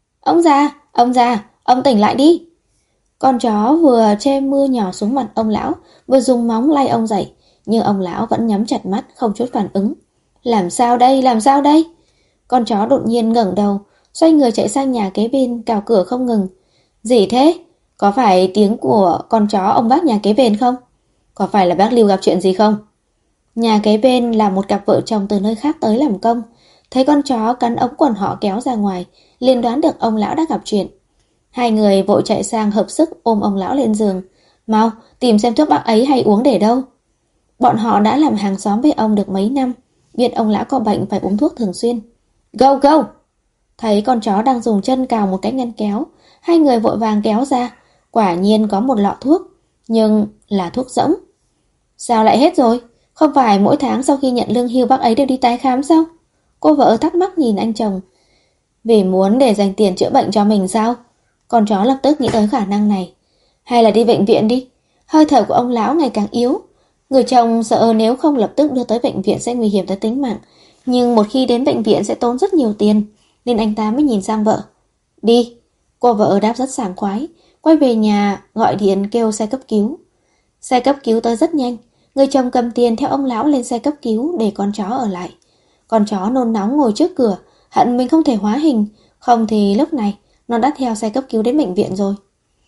Ông già, ông tỉnh lại đi! Con chó vừa che mưa nhỏ xuống mặt ông lão, vừa dùng móng lay ông dậy, nhưng ông lão vẫn nhắm chặt mắt không chút phản ứng. Làm sao đây, làm sao đây? Con chó đột nhiên ngẩng đầu, xoay người chạy sang nhà kế bên, cào cửa không ngừng. Gì thế? Có phải tiếng của con chó ông bác nhà kế bên không? Có phải là bác Lưu gặp chuyện gì không? Nhà kế bên là một cặp vợ chồng từ nơi khác tới làm công. Thấy con chó cắn ống quần họ kéo ra ngoài, liền đoán được ông lão đã gặp chuyện. Hai người vội chạy sang hợp sức ôm ông lão lên giường. Mau, tìm xem thuốc bác ấy hay uống để đâu. Bọn họ đã làm hàng xóm với ông được mấy năm, biết ông lão có bệnh phải uống thuốc thường xuyên. Go go! Thấy con chó đang dùng chân cào một cái ngăn kéo, hai người vội vàng kéo ra. Quả nhiên có một lọ thuốc, nhưng là thuốc rỗng. Sao lại hết rồi? Không phải mỗi tháng sau khi nhận lương hưu bác ấy đều đi tái khám sao? Cô vợ thắc mắc nhìn anh chồng. Vì muốn để dành tiền chữa bệnh cho mình sao? Con chó lập tức nghĩ tới khả năng này. Hay là đi bệnh viện đi. Hơi thở của ông lão ngày càng yếu. Người chồng sợ nếu không lập tức đưa tới bệnh viện sẽ nguy hiểm tới tính mạng. Nhưng một khi đến bệnh viện sẽ tốn rất nhiều tiền, nên anh ta mới nhìn sang vợ. Đi. Cô vợ đáp rất sảng khoái, quay về nhà gọi điện kêu xe cấp cứu. Xe cấp cứu tới rất nhanh. Người chồng cầm tiền theo ông lão lên xe cấp cứu để con chó ở lại. Con chó nôn nóng ngồi trước cửa, hận mình không thể hóa hình, không thì lúc này nó đã theo xe cấp cứu đến bệnh viện rồi.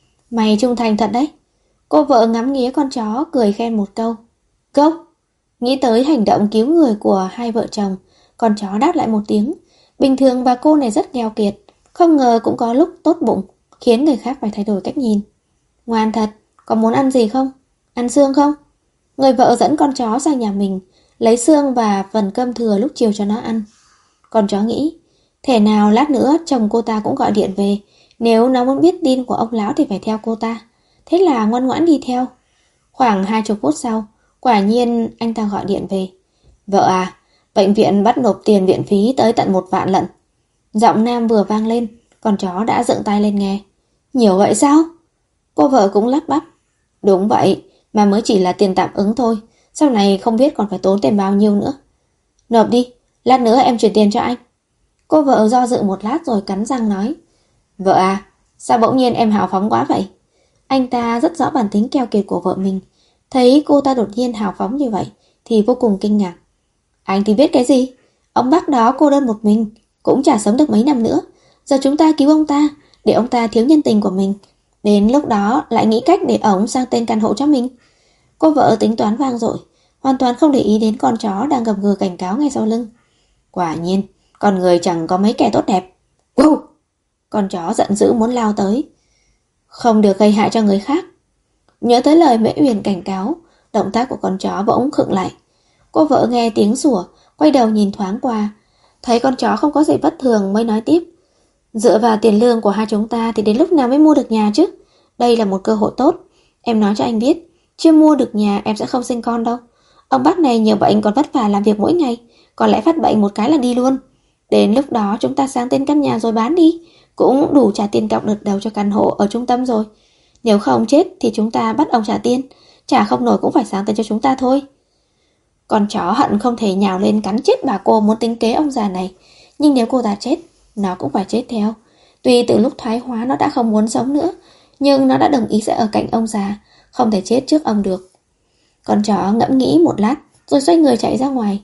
Mày trung thành thật đấy. Cô vợ ngắm nghía con chó cười khen một câu. Cốc! Nghĩ tới hành động cứu người của hai vợ chồng, con chó đáp lại một tiếng. Bình thường bà cô này rất nghèo kiệt, không ngờ cũng có lúc tốt bụng, khiến người khác phải thay đổi cách nhìn. Ngoan thật, có muốn ăn gì không? Ăn xương không? Người vợ dẫn con chó sang nhà mình, lấy xương và phần cơm thừa lúc chiều cho nó ăn. Con chó nghĩ, thể nào lát nữa chồng cô ta cũng gọi điện về, nếu nó muốn biết tin của ông lão thì phải theo cô ta. Thế là ngoan ngoãn đi theo. Khoảng 20 phút sau, quả nhiên anh ta gọi điện về. Vợ à, bệnh viện bắt nộp tiền viện phí tới tận 1 vạn lận. Giọng nam vừa vang lên, con chó đã dựng tay lên nghe. Nhiều vậy sao? Cô vợ cũng lắp bắp. Đúng vậy, mà mới chỉ là tiền tạm ứng thôi, sau này không biết còn phải tốn tiền bao nhiêu nữa. Nộp đi, lát nữa em chuyển tiền cho anh. Cô vợ do dự một lát rồi cắn răng nói. Vợ à, sao bỗng nhiên em hào phóng quá vậy? Anh ta rất rõ bản tính keo kiệt của vợ mình. Thấy cô ta đột nhiên hào phóng như vậy thì vô cùng kinh ngạc. Anh thì biết cái gì? Ông bác đó cô đơn một mình, cũng chả sống được mấy năm nữa. Giờ chúng ta cứu ông ta, để ông ta thiếu nhân tình của mình. Đến lúc đó lại nghĩ cách để ổng sang tên căn hộ cho mình. Cô vợ tính toán vang dội, hoàn toàn không để ý đến con chó đang gầm gừ cảnh cáo ngay sau lưng. Quả nhiên, con người chẳng có mấy kẻ tốt đẹp. Wow! Con chó giận dữ muốn lao tới. Không được gây hại cho người khác. Nhớ tới lời Mễ Uyển cảnh cáo, động tác của con chó bỗng khựng lại. Cô vợ nghe tiếng sủa, quay đầu nhìn thoáng qua, thấy con chó không có gì bất thường mới nói tiếp. Dựa vào tiền lương của hai chúng ta thì đến lúc nào mới mua được nhà chứ? Đây là một cơ hội tốt. Em nói cho anh biết, chưa mua được nhà em sẽ không sinh con đâu. Ông bác này nhiều bệnh còn vất vả làm việc mỗi ngày, có lẽ phát bệnh một cái là đi luôn. Đến lúc đó chúng ta sang tên căn nhà rồi bán đi, cũng đủ trả tiền cọc đợt đầu cho căn hộ ở trung tâm rồi. Nếu không chết thì chúng ta bắt ông trả tiền, trả không nổi cũng phải sang tên cho chúng ta thôi. Con chó hận không thể nhào lên cắn chết bà cô muốn tính kế ông già này, nhưng nếu cô ta chết, nó cũng phải chết theo. Tuy từ lúc thoái hóa nó đã không muốn sống nữa, nhưng nó đã đồng ý sẽ ở cạnh ông già, không thể chết trước ông được. Con chó ngẫm nghĩ một lát, rồi xoay người chạy ra ngoài.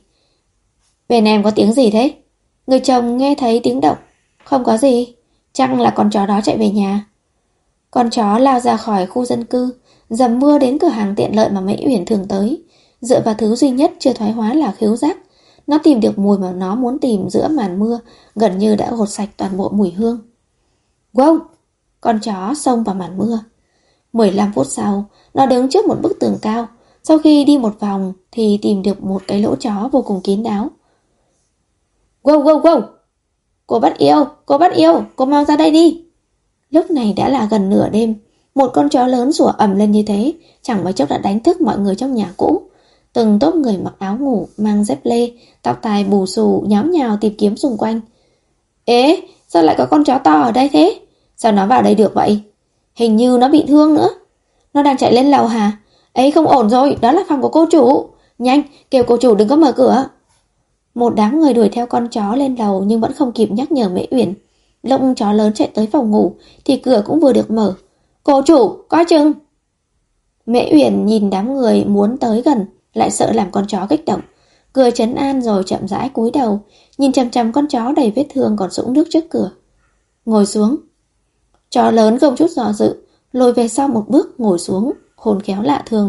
Bên em có tiếng gì thế? Người chồng nghe thấy tiếng động. Không có gì, chắc là con chó đó chạy về nhà. Con chó lao ra khỏi khu dân cư, Dầm mưa đến cửa hàng tiện lợi mà Mễ Uyển thường tới, dựa vào thứ duy nhất chưa thoái hóa là khứu giác. Nó tìm được mùi mà nó muốn tìm giữa màn mưa, gần như đã gột sạch toàn bộ mùi hương. Wow! Con chó xông vào màn mưa. 15 phút sau, nó đứng trước một bức tường cao. Sau khi đi một vòng thì tìm được một cái lỗ chó vô cùng kín đáo. Wow, wow, wow! Cô bắt yêu, cô mau ra đây đi. Lúc này đã là gần nửa đêm. Một con chó lớn sủa ầm lên như thế, chẳng mấy chốc đã đánh thức mọi người trong nhà cũ. Từng tốp người mặc áo ngủ, mang dép lê, tóc tai bù xù, nháo nhào tìm kiếm xung quanh. Ế, sao lại có con chó to ở đây thế? Sao nó vào đây được vậy? Hình như nó bị thương nữa. Nó đang chạy lên lầu hả? Ấy không ổn rồi, đó là phòng của cô chủ. Nhanh, kêu cô chủ đừng có mở cửa. Một đám người đuổi theo con chó lên lầu nhưng vẫn không kịp nhắc nhở Mễ Uyển. Lúc chó lớn chạy tới phòng ngủ thì cửa cũng vừa được mở. Cô chủ, coi chừng. Mễ Uyển nhìn đám người muốn tới gần, lại sợ làm con chó kích động. Cười trấn an rồi chậm rãi cúi đầu, nhìn chằm chằm con chó đầy vết thương còn sũng nước trước cửa. Ngồi xuống. Chó lớn không chút do dự, lùi về sau một bước ngồi xuống, khôn khéo lạ thường.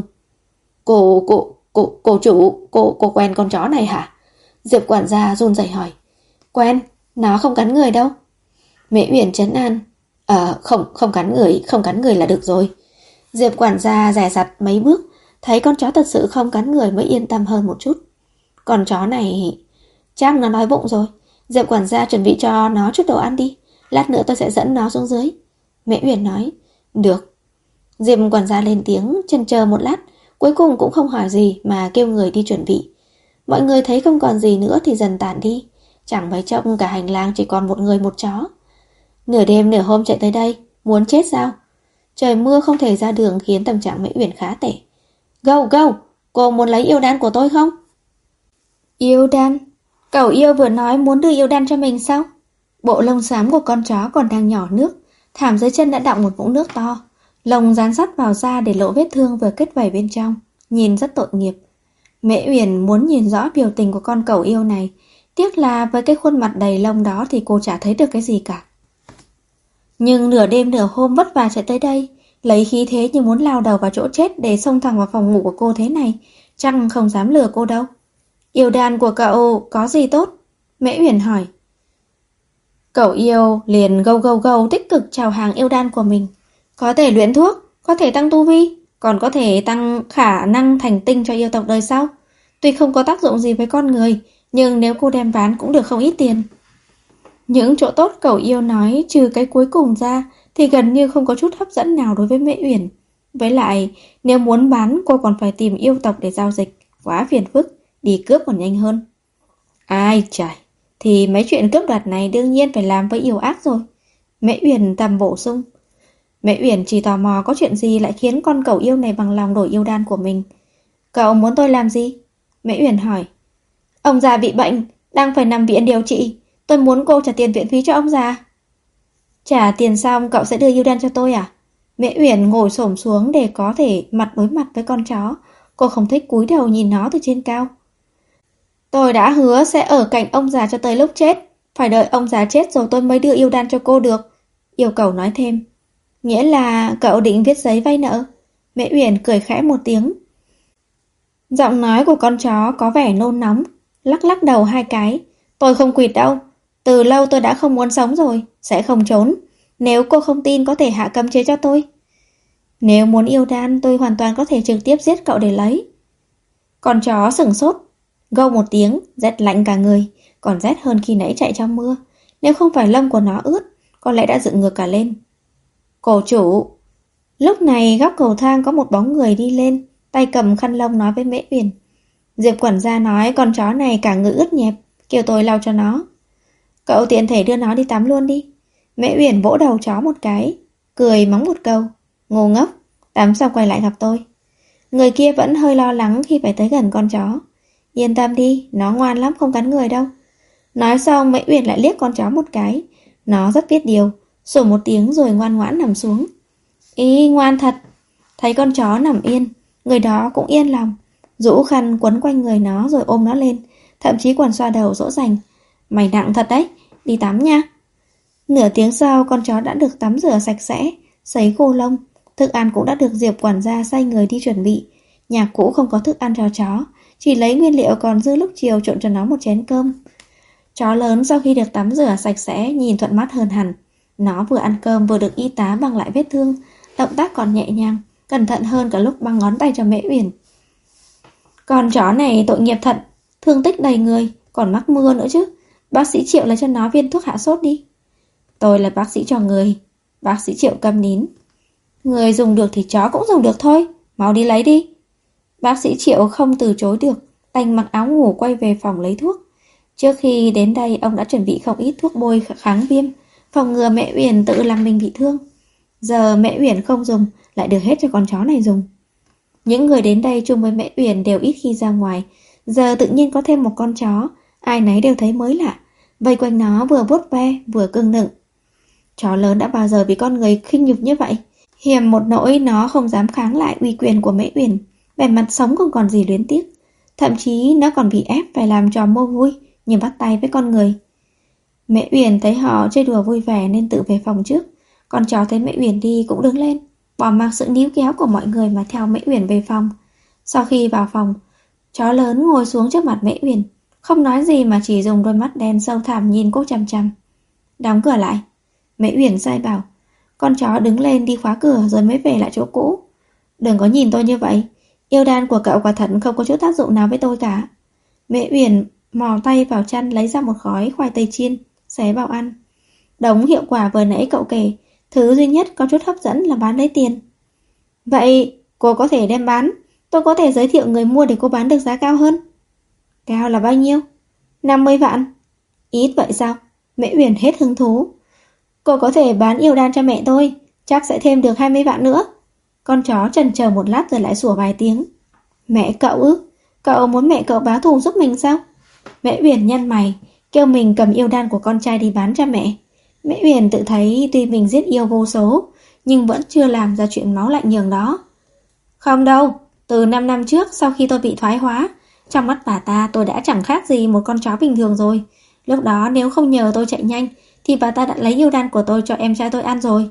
Cô chủ, cô quen con chó này hả? Diệp quản gia run rẩy hỏi. Quen, nó không cắn người đâu. Mễ Uyển trấn an. Không cắn người là được rồi. Diệp quản gia dè dặt mấy bước, thấy con chó thật sự không cắn người mới yên tâm hơn một chút. Con chó này chắc nó đói bụng rồi. Diệp quản gia chuẩn bị cho nó chút đồ ăn đi, lát nữa tôi sẽ dẫn nó xuống dưới. Mễ Uyển nói. Được. Diệp quản gia lên tiếng, chần chờ một lát, cuối cùng cũng không hỏi gì mà kêu người đi chuẩn bị. Mọi người thấy không còn gì nữa thì dần tản đi. Chẳng mấy chốc cả hành lang chỉ còn một người một chó. Nửa đêm nửa hôm chạy tới đây, muốn chết sao? Trời mưa không thể ra đường khiến tâm trạng Mễ Uyển khá tệ. Go, cô muốn lấy yêu đan của tôi không? Yêu đan? Cậu yêu vừa nói muốn đưa yêu đan cho mình sao? Bộ lông xám của con chó còn đang nhỏ nước, thảm dưới chân đã đọng một vũng nước to. Lông dán sắt vào da để lộ vết thương vừa kết vảy bên trong, nhìn rất tội nghiệp. Mễ Uyển muốn nhìn rõ biểu tình của con cẩu yêu này, tiếc là với cái khuôn mặt đầy lông đó thì cô chả thấy được cái gì cả. Nhưng nửa đêm nửa hôm vất vả chạy tới đây, lấy khí thế như muốn lao đầu vào chỗ chết để xông thẳng vào phòng ngủ của cô thế này, chắc không dám lừa cô đâu. Yêu đan của cậu có gì tốt? Mễ Uyển hỏi. Cậu yêu liền gâu tích cực chào hàng yêu đan của mình. Có thể luyện thuốc, có thể tăng tu vi, còn có thể tăng khả năng thành tinh cho yêu tộc đời sau. Tuy không có tác dụng gì với con người, nhưng nếu cô đem bán cũng được không ít tiền. Những chỗ tốt cậu yêu nói trừ cái cuối cùng ra thì gần như không có chút hấp dẫn nào đối với Mễ Uyển. Với lại, nếu muốn bán cô còn phải tìm yêu tộc để giao dịch, quá phiền phức, đi cướp còn nhanh hơn. Ai trời, thì mấy chuyện cướp đoạt này đương nhiên phải làm với yêu ác rồi. Mễ Uyển tầm bổ sung. Mễ Uyển chỉ tò mò có chuyện gì lại khiến con cẩu yêu này bằng lòng đổi yêu đan của mình. Cậu muốn tôi làm gì? Mễ Uyển hỏi. Ông già bị bệnh, đang phải nằm viện điều trị. Tôi muốn cô trả tiền viện phí cho ông già. Trả tiền xong cậu sẽ đưa yêu đan cho tôi à? Mễ Uyển ngồi xổm xuống để có thể mặt đối mặt với con chó. Cô không thích cúi đầu nhìn nó từ trên cao. Tôi đã hứa sẽ ở cạnh ông già cho tới lúc chết. Phải đợi ông già chết rồi tôi mới đưa yêu đan cho cô được. Yêu cầu nói thêm. Nghĩa là cậu định viết giấy vay nợ? Mễ Uyển cười khẽ một tiếng. Giọng nói của con chó có vẻ nôn nóng, lắc lắc đầu hai cái. Tôi không quỵt đâu. Từ lâu tôi đã không muốn sống rồi, sẽ không trốn. Nếu cô không tin có thể hạ cấm chế cho tôi. Nếu muốn yêu đan tôi hoàn toàn có thể trực tiếp giết cậu để lấy. Con chó sửng sốt, gâu một tiếng, rét lạnh cả người, còn rét hơn khi nãy chạy trong mưa. Nếu không phải lông của nó ướt, có lẽ đã dựng ngược cả lên. Cổ chủ. Lúc này góc cầu thang có một bóng người đi lên, tay cầm khăn lông nói với Mễ Uyển. Diệp quản gia nói con chó này cả người ướt nhẹp, kêu tôi lau cho nó. Cậu tiện thể đưa nó đi tắm luôn đi. Mễ Uyển vỗ đầu chó một cái, cười mắng một câu. Ngu ngốc, tắm xong quay lại gặp tôi. Người kia vẫn hơi lo lắng khi phải tới gần con chó. Yên tâm đi, nó ngoan lắm không cắn người đâu. Nói xong Mễ Uyển lại liếc con chó một cái. Nó rất biết điều, sủa một tiếng rồi ngoan ngoãn nằm xuống. Ý ngoan thật. Thấy con chó nằm yên, người đó cũng yên lòng, rũ khăn quấn quanh người nó rồi ôm nó lên, thậm chí còn xoa đầu dỗ dành. Mày nặng thật đấy, đi tắm nha. Nửa tiếng sau con chó đã được tắm rửa sạch sẽ, sấy khô lông, Thức ăn cũng đã được Diệp quản gia sai người đi chuẩn bị. Nhà cũ không có thức ăn cho chó, chỉ lấy nguyên liệu còn dư lúc chiều trộn cho nó một chén cơm. Chó lớn sau khi được tắm rửa sạch sẽ nhìn thuận mắt hơn hẳn. Nó vừa ăn cơm vừa được y tá băng lại vết thương, động tác còn nhẹ nhàng, cẩn thận hơn cả lúc băng ngón tay cho Mễ Uyển. Con chó này tội nghiệp thật, thương tích đầy người, còn mắc mưa nữa chứ. Bác sĩ Triệu lấy cho nó viên thuốc hạ sốt đi. Tôi là bác sĩ cho người. Bác sĩ Triệu câm nín. Người dùng được thì chó cũng dùng được thôi, mau đi lấy đi. Bác sĩ Triệu không từ chối được, đành mặc áo ngủ quay về phòng lấy thuốc. Trước khi đến đây ông đã chuẩn bị không ít thuốc bôi kháng viêm, phòng ngừa Mễ Uyển tự làm mình bị thương. Giờ Mễ Uyển không dùng, lại được hết cho con chó này dùng. Những người đến đây chung với Mễ Uyển đều ít khi ra ngoài, giờ tự nhiên có thêm một con chó, ai nấy đều thấy mới lạ, vây quanh nó vừa vuốt ve vừa cưng nựng. Chó lớn đã bao giờ bị con người khinh nhục như vậy? Hiềm một nỗi nó không dám kháng lại uy quyền của Mễ Uyển, vẻ mặt sống không còn gì luyến tiếc. Thậm chí nó còn bị ép phải làm trò mua vui như bắt tay với con người. Mễ Uyển thấy họ chơi đùa vui vẻ nên tự về phòng trước. Con chó thấy Mễ Uyển đi cũng đứng lên, bỏ mặc sự níu kéo của mọi người mà theo Mễ Uyển về phòng. Sau khi vào phòng, chó lớn ngồi xuống trước mặt Mễ Uyển, không nói gì mà chỉ dùng đôi mắt đen sâu thẳm nhìn cô chằm chằm. Đóng cửa lại. Mễ Uyển sai bảo. Con chó đứng lên đi khóa cửa rồi mới về lại chỗ cũ. Đừng có nhìn tôi như vậy, yêu đan của cậu quả thật không có chút tác dụng nào với tôi cả. Mễ Uyển mò tay vào chăn lấy ra một gói khoai tây chiên, xé vào ăn. Đống hiệu quả vừa nãy cậu kể, thứ duy nhất có chút hấp dẫn là bán lấy tiền. Vậy cô có thể đem bán, tôi có thể giới thiệu người mua để cô bán được giá cao hơn. Cao là bao nhiêu? 50 vạn. Ít vậy sao? Mễ Uyển hết hứng thú. Cô có thể bán yêu đan cho mẹ tôi, chắc sẽ thêm được 20 vạn nữa. Con chó chần chờ một lát rồi lại sủa vài tiếng. Mẹ cậu ư? Cậu muốn mẹ cậu báo thù giúp mình sao? Mễ Uyển nhăn mày, kêu mình cầm yêu đan của con trai đi bán cho mẹ. Mễ Uyển tự thấy tuy mình giết yêu vô số, nhưng vẫn chưa làm ra chuyện máu lạnh nhường đó. Không đâu, từ 5 năm trước sau khi tôi bị thoái hóa, trong mắt bà ta tôi đã chẳng khác gì một con chó bình thường rồi. Lúc đó nếu không nhờ tôi chạy nhanh, thì bà ta đã lấy yêu đan của tôi cho em trai tôi ăn rồi.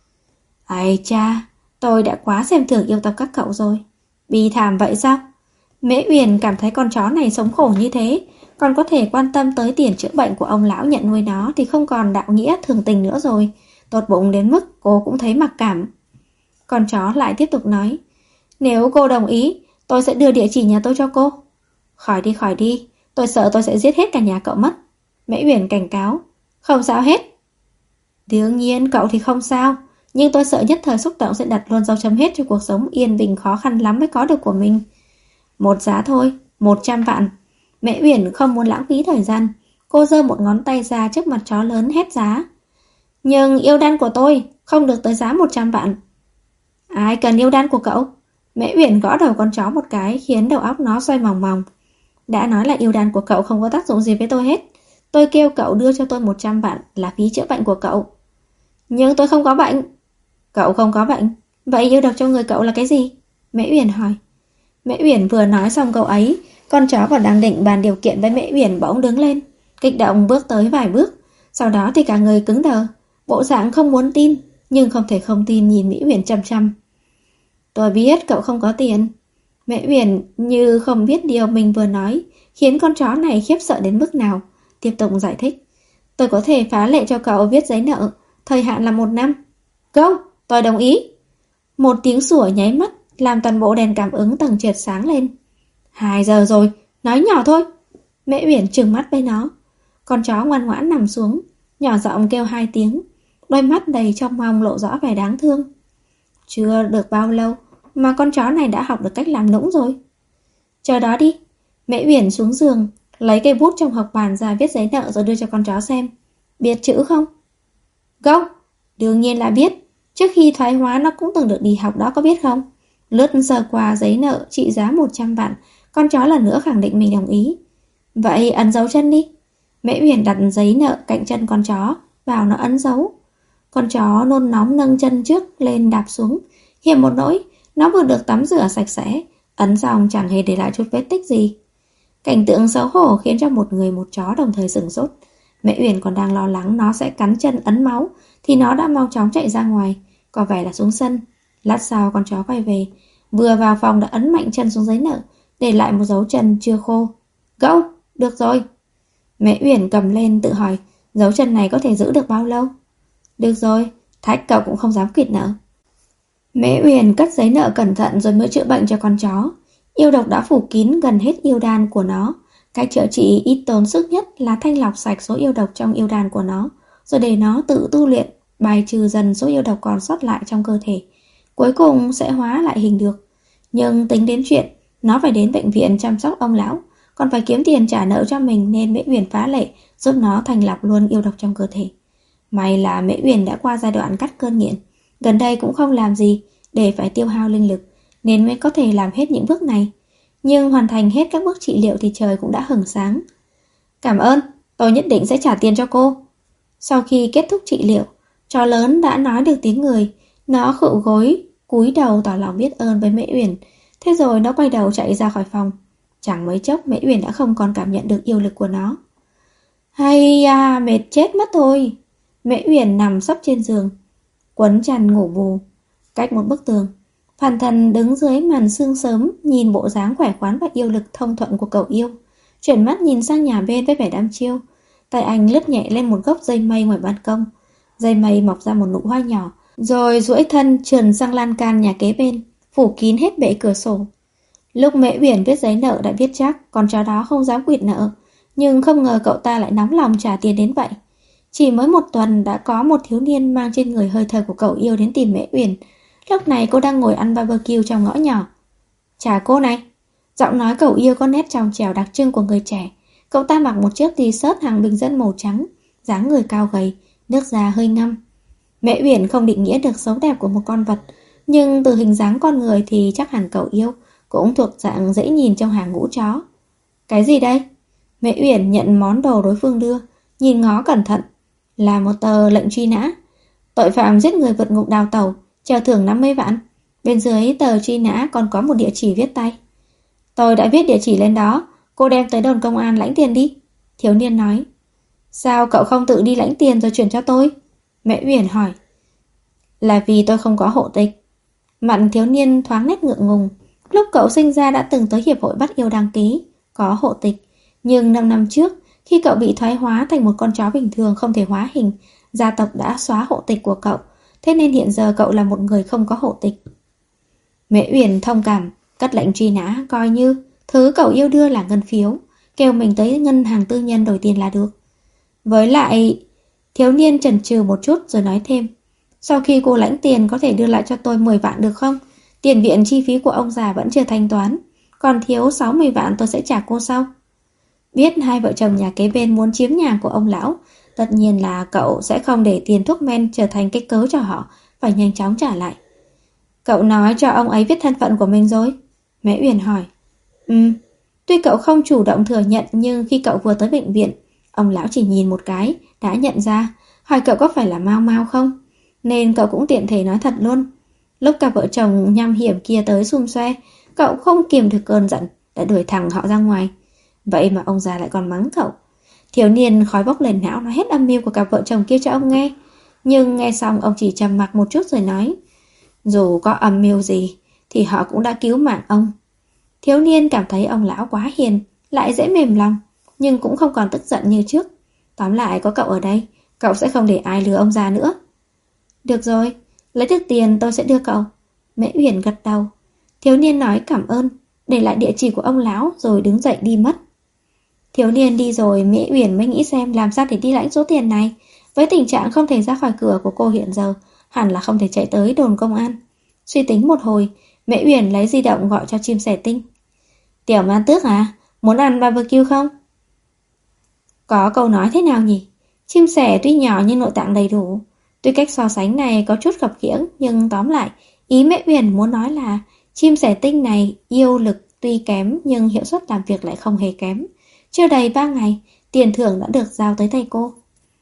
Ây cha, tôi đã quá xem thường yêu tộc các cậu rồi. Bi thảm vậy sao? Mễ Uyển cảm thấy con chó này sống khổ như thế, còn có thể quan tâm tới tiền chữa bệnh của ông lão nhận nuôi nó thì không còn đạo nghĩa thường tình nữa rồi. Tốt bụng đến mức cô cũng thấy mặc cảm. Con chó lại tiếp tục nói, nếu cô đồng ý, tôi sẽ đưa địa chỉ nhà tôi cho cô. Khỏi đi, tôi sợ tôi sẽ giết hết cả nhà cậu mất. Mễ Uyển cảnh cáo. Không sao hết. Đương nhiên cậu thì không sao, nhưng tôi sợ nhất thời xúc động sẽ đặt luôn dấu chấm hết cho cuộc sống yên bình khó khăn lắm mới có được của mình. Một giá thôi, 100 vạn. Mễ Uyển không muốn lãng phí thời gian, cô giơ một ngón tay ra trước mặt chó lớn hét giá. Nhưng yêu đan của tôi không được tới giá 100 vạn. Ai cần yêu đan của cậu? Mễ Uyển gõ đầu con chó một cái khiến đầu óc nó xoay mòng mòng. Đã nói là yêu đan của cậu không có tác dụng gì với tôi hết. Tôi kêu cậu đưa cho tôi 100 vạn là phí chữa bệnh của cậu. Nhưng tôi không có bệnh. Cậu không có bệnh, vậy yêu độc trong người cậu là cái gì? Mễ Uyển hỏi. Mễ Uyển vừa nói xong câu ấy, con chó còn đang định bàn điều kiện với Mễ Uyển bỗng đứng lên, kích động bước tới vài bước. Sau đó thì cả người cứng đờ, bộ dạng không muốn tin, nhưng không thể không tin nhìn Mễ Uyển chăm chăm. Tôi biết cậu không có tiền. Mễ Uyển như không biết điều mình vừa nói, khiến con chó này khiếp sợ đến mức nào. Tiếp tục giải thích. Tôi có thể phá lệ cho cậu viết giấy nợ, thời hạn là 1 năm. Go, tôi đồng ý. Một tiếng sủa nháy mắt làm toàn bộ đèn cảm ứng tầng trệt sáng lên. 2 giờ rồi, nói nhỏ thôi. Mễ Uyển trừng mắt với nó. Con chó ngoan ngoãn nằm xuống, nhỏ giọng kêu 2 tiếng, đôi mắt đầy trong mong lộ rõ vẻ đáng thương. Chưa được bao lâu mà con chó này đã học được cách làm nũng rồi. Chờ đó đi. Mễ Uyển xuống giường, lấy cây bút trong hộc bàn ra viết giấy nợ rồi đưa cho con chó xem. Biết chữ không? Go, đương nhiên là biết. Trước khi thoái hóa nó cũng từng được đi học đó, có biết không? Lướt sơ qua giấy nợ trị giá 100 vạn, con chó lần nữa khẳng định mình đồng ý. Vậy ấn dấu chân đi. Mễ Uyển đặt giấy nợ cạnh chân con chó, vào nó ấn dấu. Con chó nôn nóng nâng chân trước lên đạp xuống. Hiểm một nỗi, nó vừa được tắm rửa sạch sẽ, ấn xong chẳng hề để lại chút vết tích gì. Cảnh tượng xấu hổ khiến cho một người một chó đồng thời sửng sốt. Mễ Uyển còn đang lo lắng nó sẽ cắn chân ấn máu, thì nó đã mau chóng chạy ra ngoài, có vẻ là xuống sân. Lát sau con chó quay về, vừa vào phòng đã ấn mạnh chân xuống giấy nợ, để lại một dấu chân chưa khô. Gâu, được rồi. Mẹ Uyển cầm lên tự hỏi, dấu chân này có thể giữ được bao lâu? Được rồi, thách cậu cũng không dám quỵt nợ. Mẹ Uyển cất giấy nợ cẩn thận rồi mới chữa bệnh cho con chó. Yêu độc đã phủ kín gần hết yêu đan của nó. Cách chữa trị ít tốn sức nhất là thanh lọc sạch số yêu độc trong yêu đan của nó, rồi để nó tự tu luyện, bài trừ dần số yêu độc còn sót lại trong cơ thể. Cuối cùng sẽ hóa lại hình được. Nhưng tính đến chuyện nó phải đến bệnh viện chăm sóc ông lão, còn phải kiếm tiền trả nợ cho mình, nên Mễ Uyển phá lệ giúp nó thanh lọc luôn yêu độc trong cơ thể. May là Mễ Uyển đã qua giai đoạn cắt cơn nghiện, gần đây cũng không làm gì để phải tiêu hao linh lực, nên mới có thể làm hết những bước này. Nhưng hoàn thành hết các bước trị liệu thì trời cũng đã hửng sáng. Cảm ơn, tôi nhất định sẽ trả tiền cho cô. Sau khi kết thúc trị liệu, chó lớn đã nói được tiếng người. Nó khuỵu gối, cúi đầu tỏ lòng biết ơn với Mễ Uyển. Thế rồi nó quay đầu chạy ra khỏi phòng. Chẳng mấy chốc Mễ Uyển đã không còn cảm nhận được yêu lực của nó. Hay à, mệt chết mất thôi. Mễ Uyển nằm sấp trên giường, quấn chăn ngủ bù. Cách một bức tường, Phàn Thần đứng dưới màn sương sớm, nhìn bộ dáng khỏe khoắn và yêu lực thông thuận của cậu yêu, chuyển mắt nhìn sang nhà bên với vẻ đăm chiêu. Tay anh lướt nhẹ lên một gốc dây mây ngoài ban công. Dây mây mọc ra một nụ hoa nhỏ, rồi duỗi thân trườn sang lan can nhà kế bên, phủ kín hết bệ cửa sổ. Lúc Mễ Uyển viết giấy nợ đã viết chắc con chó đó không dám quỵt nợ, nhưng không ngờ cậu ta lại nóng lòng trả tiền đến vậy. Chỉ mới một tuần đã có một thiếu niên mang trên người hơi thở của cậu yêu đến tìm Mễ Uyển. Lúc này cô đang ngồi ăn barbecue trong ngõ nhỏ. Chào cô này. Giọng nói cậu yêu có nét trong trẻo đặc trưng của người trẻ. Cậu ta mặc một chiếc t-shirt hàng bình dân màu trắng, dáng người cao gầy, nước da hơi ngăm. Mễ Uyển không định nghĩa được xấu đẹp của một con vật, nhưng từ hình dáng con người thì chắc hẳn cậu yêu cũng thuộc dạng dễ nhìn trong hàng ngũ chó. Cái gì đây? Mễ Uyển nhận món đồ đối phương đưa, nhìn ngó cẩn thận. Là một tờ lệnh truy nã. Tội phạm giết người vượt ngục đào tẩu, treo thưởng 50 vạn. Bên dưới tờ truy nã còn có một địa chỉ viết tay. Tôi đã viết địa chỉ lên đó, cô đem tới đồn công an lãnh tiền đi. Thiếu niên nói. Sao cậu không tự đi lãnh tiền rồi chuyển cho tôi? Mẹ Uyển hỏi. Là vì tôi không có hộ tịch. Mặt thiếu niên thoáng nét ngượng ngùng. Lúc cậu sinh ra đã từng tới hiệp hội bắt yêu đăng ký, có hộ tịch. Nhưng 5 năm trước, khi cậu bị thoái hóa thành một con chó bình thường không thể hóa hình, gia tộc đã xóa hộ tịch của cậu. Thế nên hiện giờ cậu là một người không có hộ tịch. Mễ Uyển thông cảm, cất lệnh truy nã coi như thứ cậu yêu đưa là ngân phiếu, kêu mình tới ngân hàng tư nhân đổi tiền là được. Với lại, thiếu niên chần chừ một chút rồi nói thêm. Sau khi cô lãnh tiền có thể đưa lại cho tôi 10 vạn được không? Tiền viện chi phí của ông già vẫn chưa thanh toán, còn thiếu 60 vạn tôi sẽ trả cô sau. Biết hai vợ chồng nhà kế bên muốn chiếm nhà của ông lão, tất nhiên là cậu sẽ không để tiền thuốc men trở thành cái cớ cho họ phải nhanh chóng trả lại. Cậu nói cho ông ấy biết thân phận của mình rồi? Mễ Uyển hỏi. Tuy cậu không chủ động thừa nhận, nhưng khi cậu vừa tới bệnh viện, ông lão chỉ nhìn một cái đã nhận ra, hỏi cậu có phải là Mao Mao không, nên cậu cũng tiện thể nói thật luôn. Lúc cả vợ chồng nham hiểm kia tới xum xoe, cậu không kiềm được cơn giận, đã đuổi thẳng họ ra ngoài. Vậy mà ông già lại còn mắng cậu. Thiếu niên khói bốc lên não nói hết âm mưu của cặp vợ chồng kia cho ông nghe. Nhưng nghe xong ông chỉ trầm mặc một chút rồi nói. Dù có âm mưu gì thì họ cũng đã cứu mạng ông. Thiếu niên cảm thấy ông lão quá hiền, lại dễ mềm lòng, nhưng cũng không còn tức giận như trước. Tóm lại có cậu ở đây, cậu sẽ không để ai lừa ông già nữa. Được rồi, lấy được tiền tôi sẽ đưa cậu. Mễ Uyển gật đầu. Thiếu niên nói cảm ơn, để lại địa chỉ của ông lão rồi đứng dậy đi mất. Thiếu niên đi rồi, Mễ Uyển mới nghĩ xem làm sao để đi lãnh số tiền này. Với tình trạng không thể ra khỏi cửa của cô hiện giờ, hẳn là không thể chạy tới đồn công an. Suy tính một hồi, Mễ Uyển lấy di động gọi cho chim sẻ tinh. Tiểu Man Tước à, muốn ăn barbecue không? Có câu nói thế nào nhỉ? Chim sẻ tuy nhỏ nhưng nội tạng đầy đủ. Tuy cách so sánh này có chút khập khiễng, nhưng tóm lại, ý Mễ Uyển muốn nói là chim sẻ tinh này yêu lực tuy kém nhưng hiệu suất làm việc lại không hề kém. Chưa đầy 3 ngày, tiền thưởng đã được giao tới tay cô.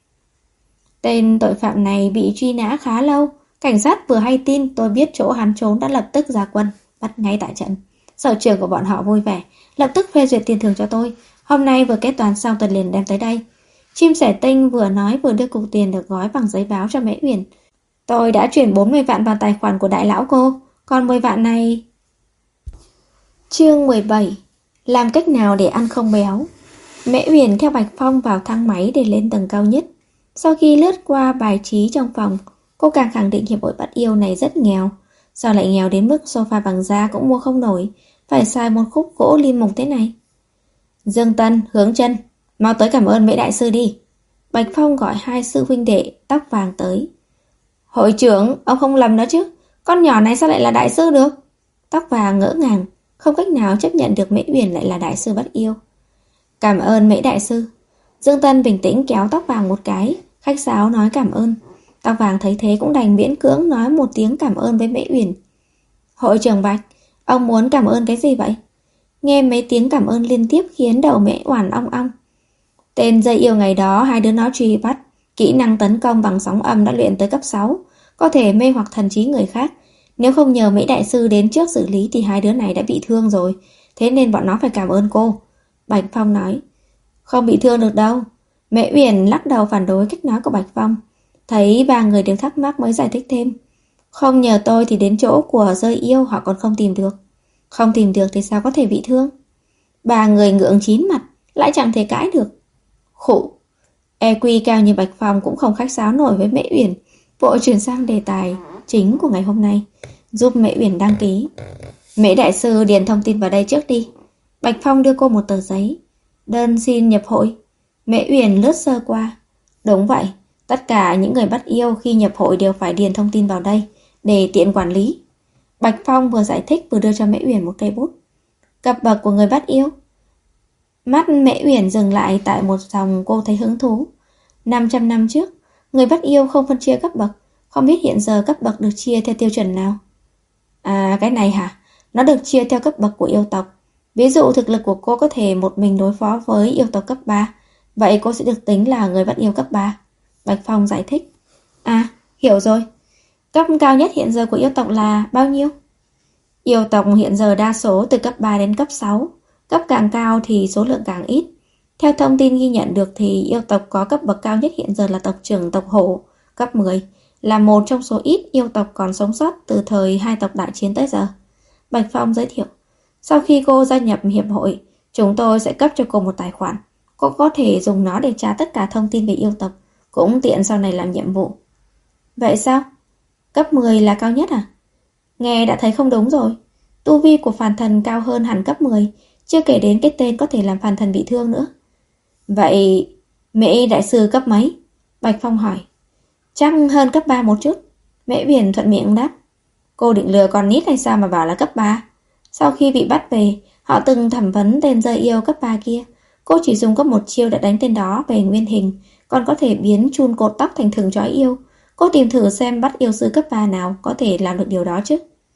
Tên tội phạm này bị truy nã khá lâu. Cảnh sát vừa hay tin tôi biết chỗ hắn trốn đã lập tức ra quân, bắt ngay tại trận. Sở trưởng của bọn họ vui vẻ, lập tức phê duyệt tiền thưởng cho tôi. Hôm nay vừa kết toán xong tôi liền đem tới đây. Chim sẻ tinh vừa nói vừa đưa cục tiền được gói bằng giấy báo cho Mễ Uyển. Tôi đã chuyển 40 vạn vào tài khoản của đại lão cô, còn 10 vạn này... Chương 17. Làm cách nào để ăn không béo? Mễ Uyển theo Bạch Phong vào thang máy để lên tầng cao nhất. Sau khi lướt qua bài trí trong phòng, cô càng khẳng định hiệp hội bắt yêu này rất nghèo. Sao lại nghèo đến mức sofa bằng da cũng mua không nổi, phải xài một khúc gỗ lim mục thế này? Dương Tân, Hướng Chân, mau tới cảm ơn Mễ đại sư đi. Bạch Phong gọi hai sư huynh đệ tóc vàng tới. Hội trưởng, ông không lầm đó chứ, con nhỏ này sao lại là đại sư được? Tóc vàng ngỡ ngàng, không cách nào chấp nhận được Mễ Uyển lại là đại sư bắt yêu. Cảm ơn Mễ đại sư. Dương Tân bình tĩnh kéo tóc vàng một cái, khách sáo nói cảm ơn. Tóc vàng thấy thế cũng đành miễn cưỡng nói một tiếng cảm ơn với Mễ Uyển. Hội trưởng Bạch, ông muốn cảm ơn cái gì vậy? Nghe mấy tiếng cảm ơn liên tiếp khiến đầu Mễ Oản ong ong. Tên dây yêu ngày đó hai đứa nó truy bắt, kỹ năng tấn công bằng sóng âm đã luyện tới cấp 6, có thể mê hoặc thần trí người khác. Nếu không nhờ Mễ đại sư đến trước xử lý thì hai đứa này đã bị thương rồi, thế nên bọn nó phải cảm ơn cô. Bạch Phong nói. Không bị thương được đâu. Mễ Uyển lắc đầu phản đối cách nói của Bạch Phong. Thấy ba người đều thắc mắc mới giải thích thêm. Không nhờ tôi thì đến chỗ của rơi yêu họ còn không tìm được. Không tìm được thì sao có thể bị thương? Ba người ngượng chín mặt, lại chẳng thể cãi được. Khụ. EQ cao như Bạch Phong cũng không khách sáo nổi với Mễ Uyển, vội chuyển sang đề tài chính của ngày hôm nay, giúp Mễ Uyển đăng ký. Mễ đại sư điền thông tin vào đây trước đi. Bạch Phong đưa cô một tờ giấy. Đơn xin nhập hội. Mễ Uyển lướt sơ qua. Đúng vậy, tất cả những người bắt yêu khi nhập hội đều phải điền thông tin vào đây để tiện quản lý. Bạch Phong vừa giải thích vừa đưa cho Mễ Uyển một cây bút. Cấp bậc của người bắt yêu. Mắt Mễ Uyển dừng lại tại một dòng cô thấy hứng thú. 500 năm trước, người bắt yêu không phân chia cấp bậc, không biết hiện giờ cấp bậc được chia theo tiêu chuẩn nào. À, cái này hả? Nó được chia theo cấp bậc của yêu tộc. Ví dụ thực lực của cô có thể một mình đối phó với yêu tộc cấp 3, vậy cô sẽ được tính là người bắt yêu cấp 3. Bạch Phong giải thích. À, hiểu rồi. Cấp cao nhất hiện giờ của yêu tộc là bao nhiêu? Yêu tộc hiện giờ đa số từ cấp 3 đến cấp 6. Cấp càng cao thì số lượng càng ít. Theo thông tin ghi nhận được thì yêu tộc có cấp bậc cao nhất hiện giờ là tộc trưởng tộc Hổ, cấp 10, là một trong số ít yêu tộc còn sống sót từ thời hai tộc đại chiến tới giờ. Bạch Phong giới thiệu. Sau khi cô gia nhập hiệp hội, chúng tôi sẽ cấp cho cô một tài khoản. Cô có thể dùng nó để tra tất cả thông tin về yêu tộc, cũng tiện sau này làm nhiệm vụ. Vậy sao? Cấp 10 là cao nhất à? Nghe đã thấy không đúng rồi. Tu vi của phàm thần cao hơn hẳn cấp 10, chưa kể đến cái tên có thể làm phàm thần bị thương nữa. Vậy Mễ đại sư cấp mấy? Bạch Phong hỏi. Chắc hơn cấp 3 một chút. Mễ Uyển thuận miệng đáp. Cô định lừa con nít hay sao mà bảo là cấp 3? Sau khi bị bắt về, họ từng thẩm vấn tên rơi yêu cấp 3 kia. Cô chỉ dùng có một chiêu đã đánh tên đó về nguyên hình, còn có thể biến chun cột tóc thành thừng trói yêu. Cô tìm thử xem bắt yêu sư cấp 3 nào có thể làm được điều đó chứ.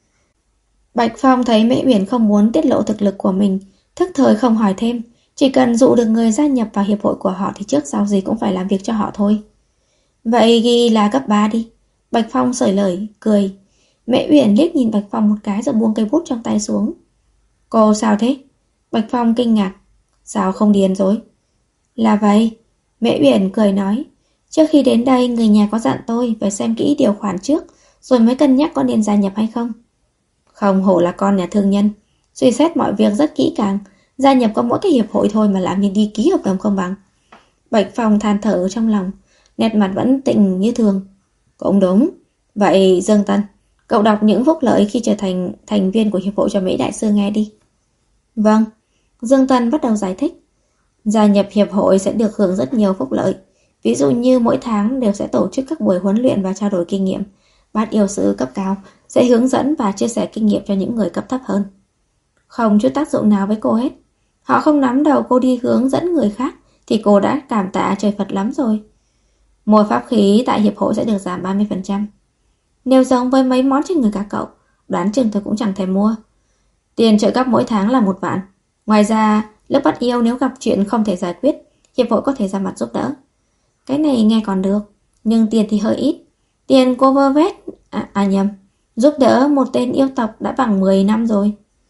Bạch Phong thấy Mễ Uyển không muốn tiết lộ thực lực của mình, thức thời không hỏi thêm. Chỉ cần dụ được người gia nhập vào hiệp hội của họ thì trước sau gì cũng phải làm việc cho họ thôi. Vậy ghi là cấp 3 đi. Bạch Phong sởi lời, cười. Mễ Uyển liếc nhìn Bạch Phong một cái rồi buông cây bút trong tay xuống. Cô sao thế? Bạch Phong kinh ngạc. Sao không điền rồi? Là vậy. Mễ Uyển cười nói. Trước khi đến đây người nhà có dặn tôi phải xem kỹ điều khoản trước, rồi mới cân nhắc có nên gia nhập hay không. Không hổ là con nhà thương nhân, suy xét mọi việc rất kỹ càng. Gia nhập có mỗi cái hiệp hội thôi mà làm như đi ký hợp đồng không bằng. Bạch Phong than thở trong lòng, nét mặt vẫn tịnh như thường. Cũng đúng. Vậy Dương Tân, cậu đọc những phúc lợi khi trở thành thành viên của hiệp hội cho Mễ đại sư nghe đi. Vâng. Dương Tân bắt đầu giải thích. Gia nhập hiệp hội sẽ được hưởng rất nhiều phúc lợi. Ví dụ như mỗi tháng đều sẽ tổ chức các buổi huấn luyện và trao đổi kinh nghiệm. Bát yêu sư cấp cao sẽ hướng dẫn và chia sẻ kinh nghiệm cho những người cấp thấp hơn. Không chút tác dụng nào với cô hết. Họ không nắm đầu cô đi hướng dẫn người khác thì cô đã cảm tạ trời Phật lắm rồi. Mua pháp khí tại hiệp hội sẽ được giảm 30%. Nếu giống với mấy món trên người các cậu, đoán chừng tôi cũng chẳng thèm mua. Tiền trợ cấp mỗi tháng là 1 vạn. Ngoài ra, lúc bắt yêu nếu gặp chuyện không thể giải quyết, hiệp hội có thể ra mặt giúp đỡ. Cái này nghe còn được, nhưng tiền thì hơi ít. Tiền cô vơ vét, nhầm, giúp đỡ một tên yêu tộc đã bằng 10 năm rồi.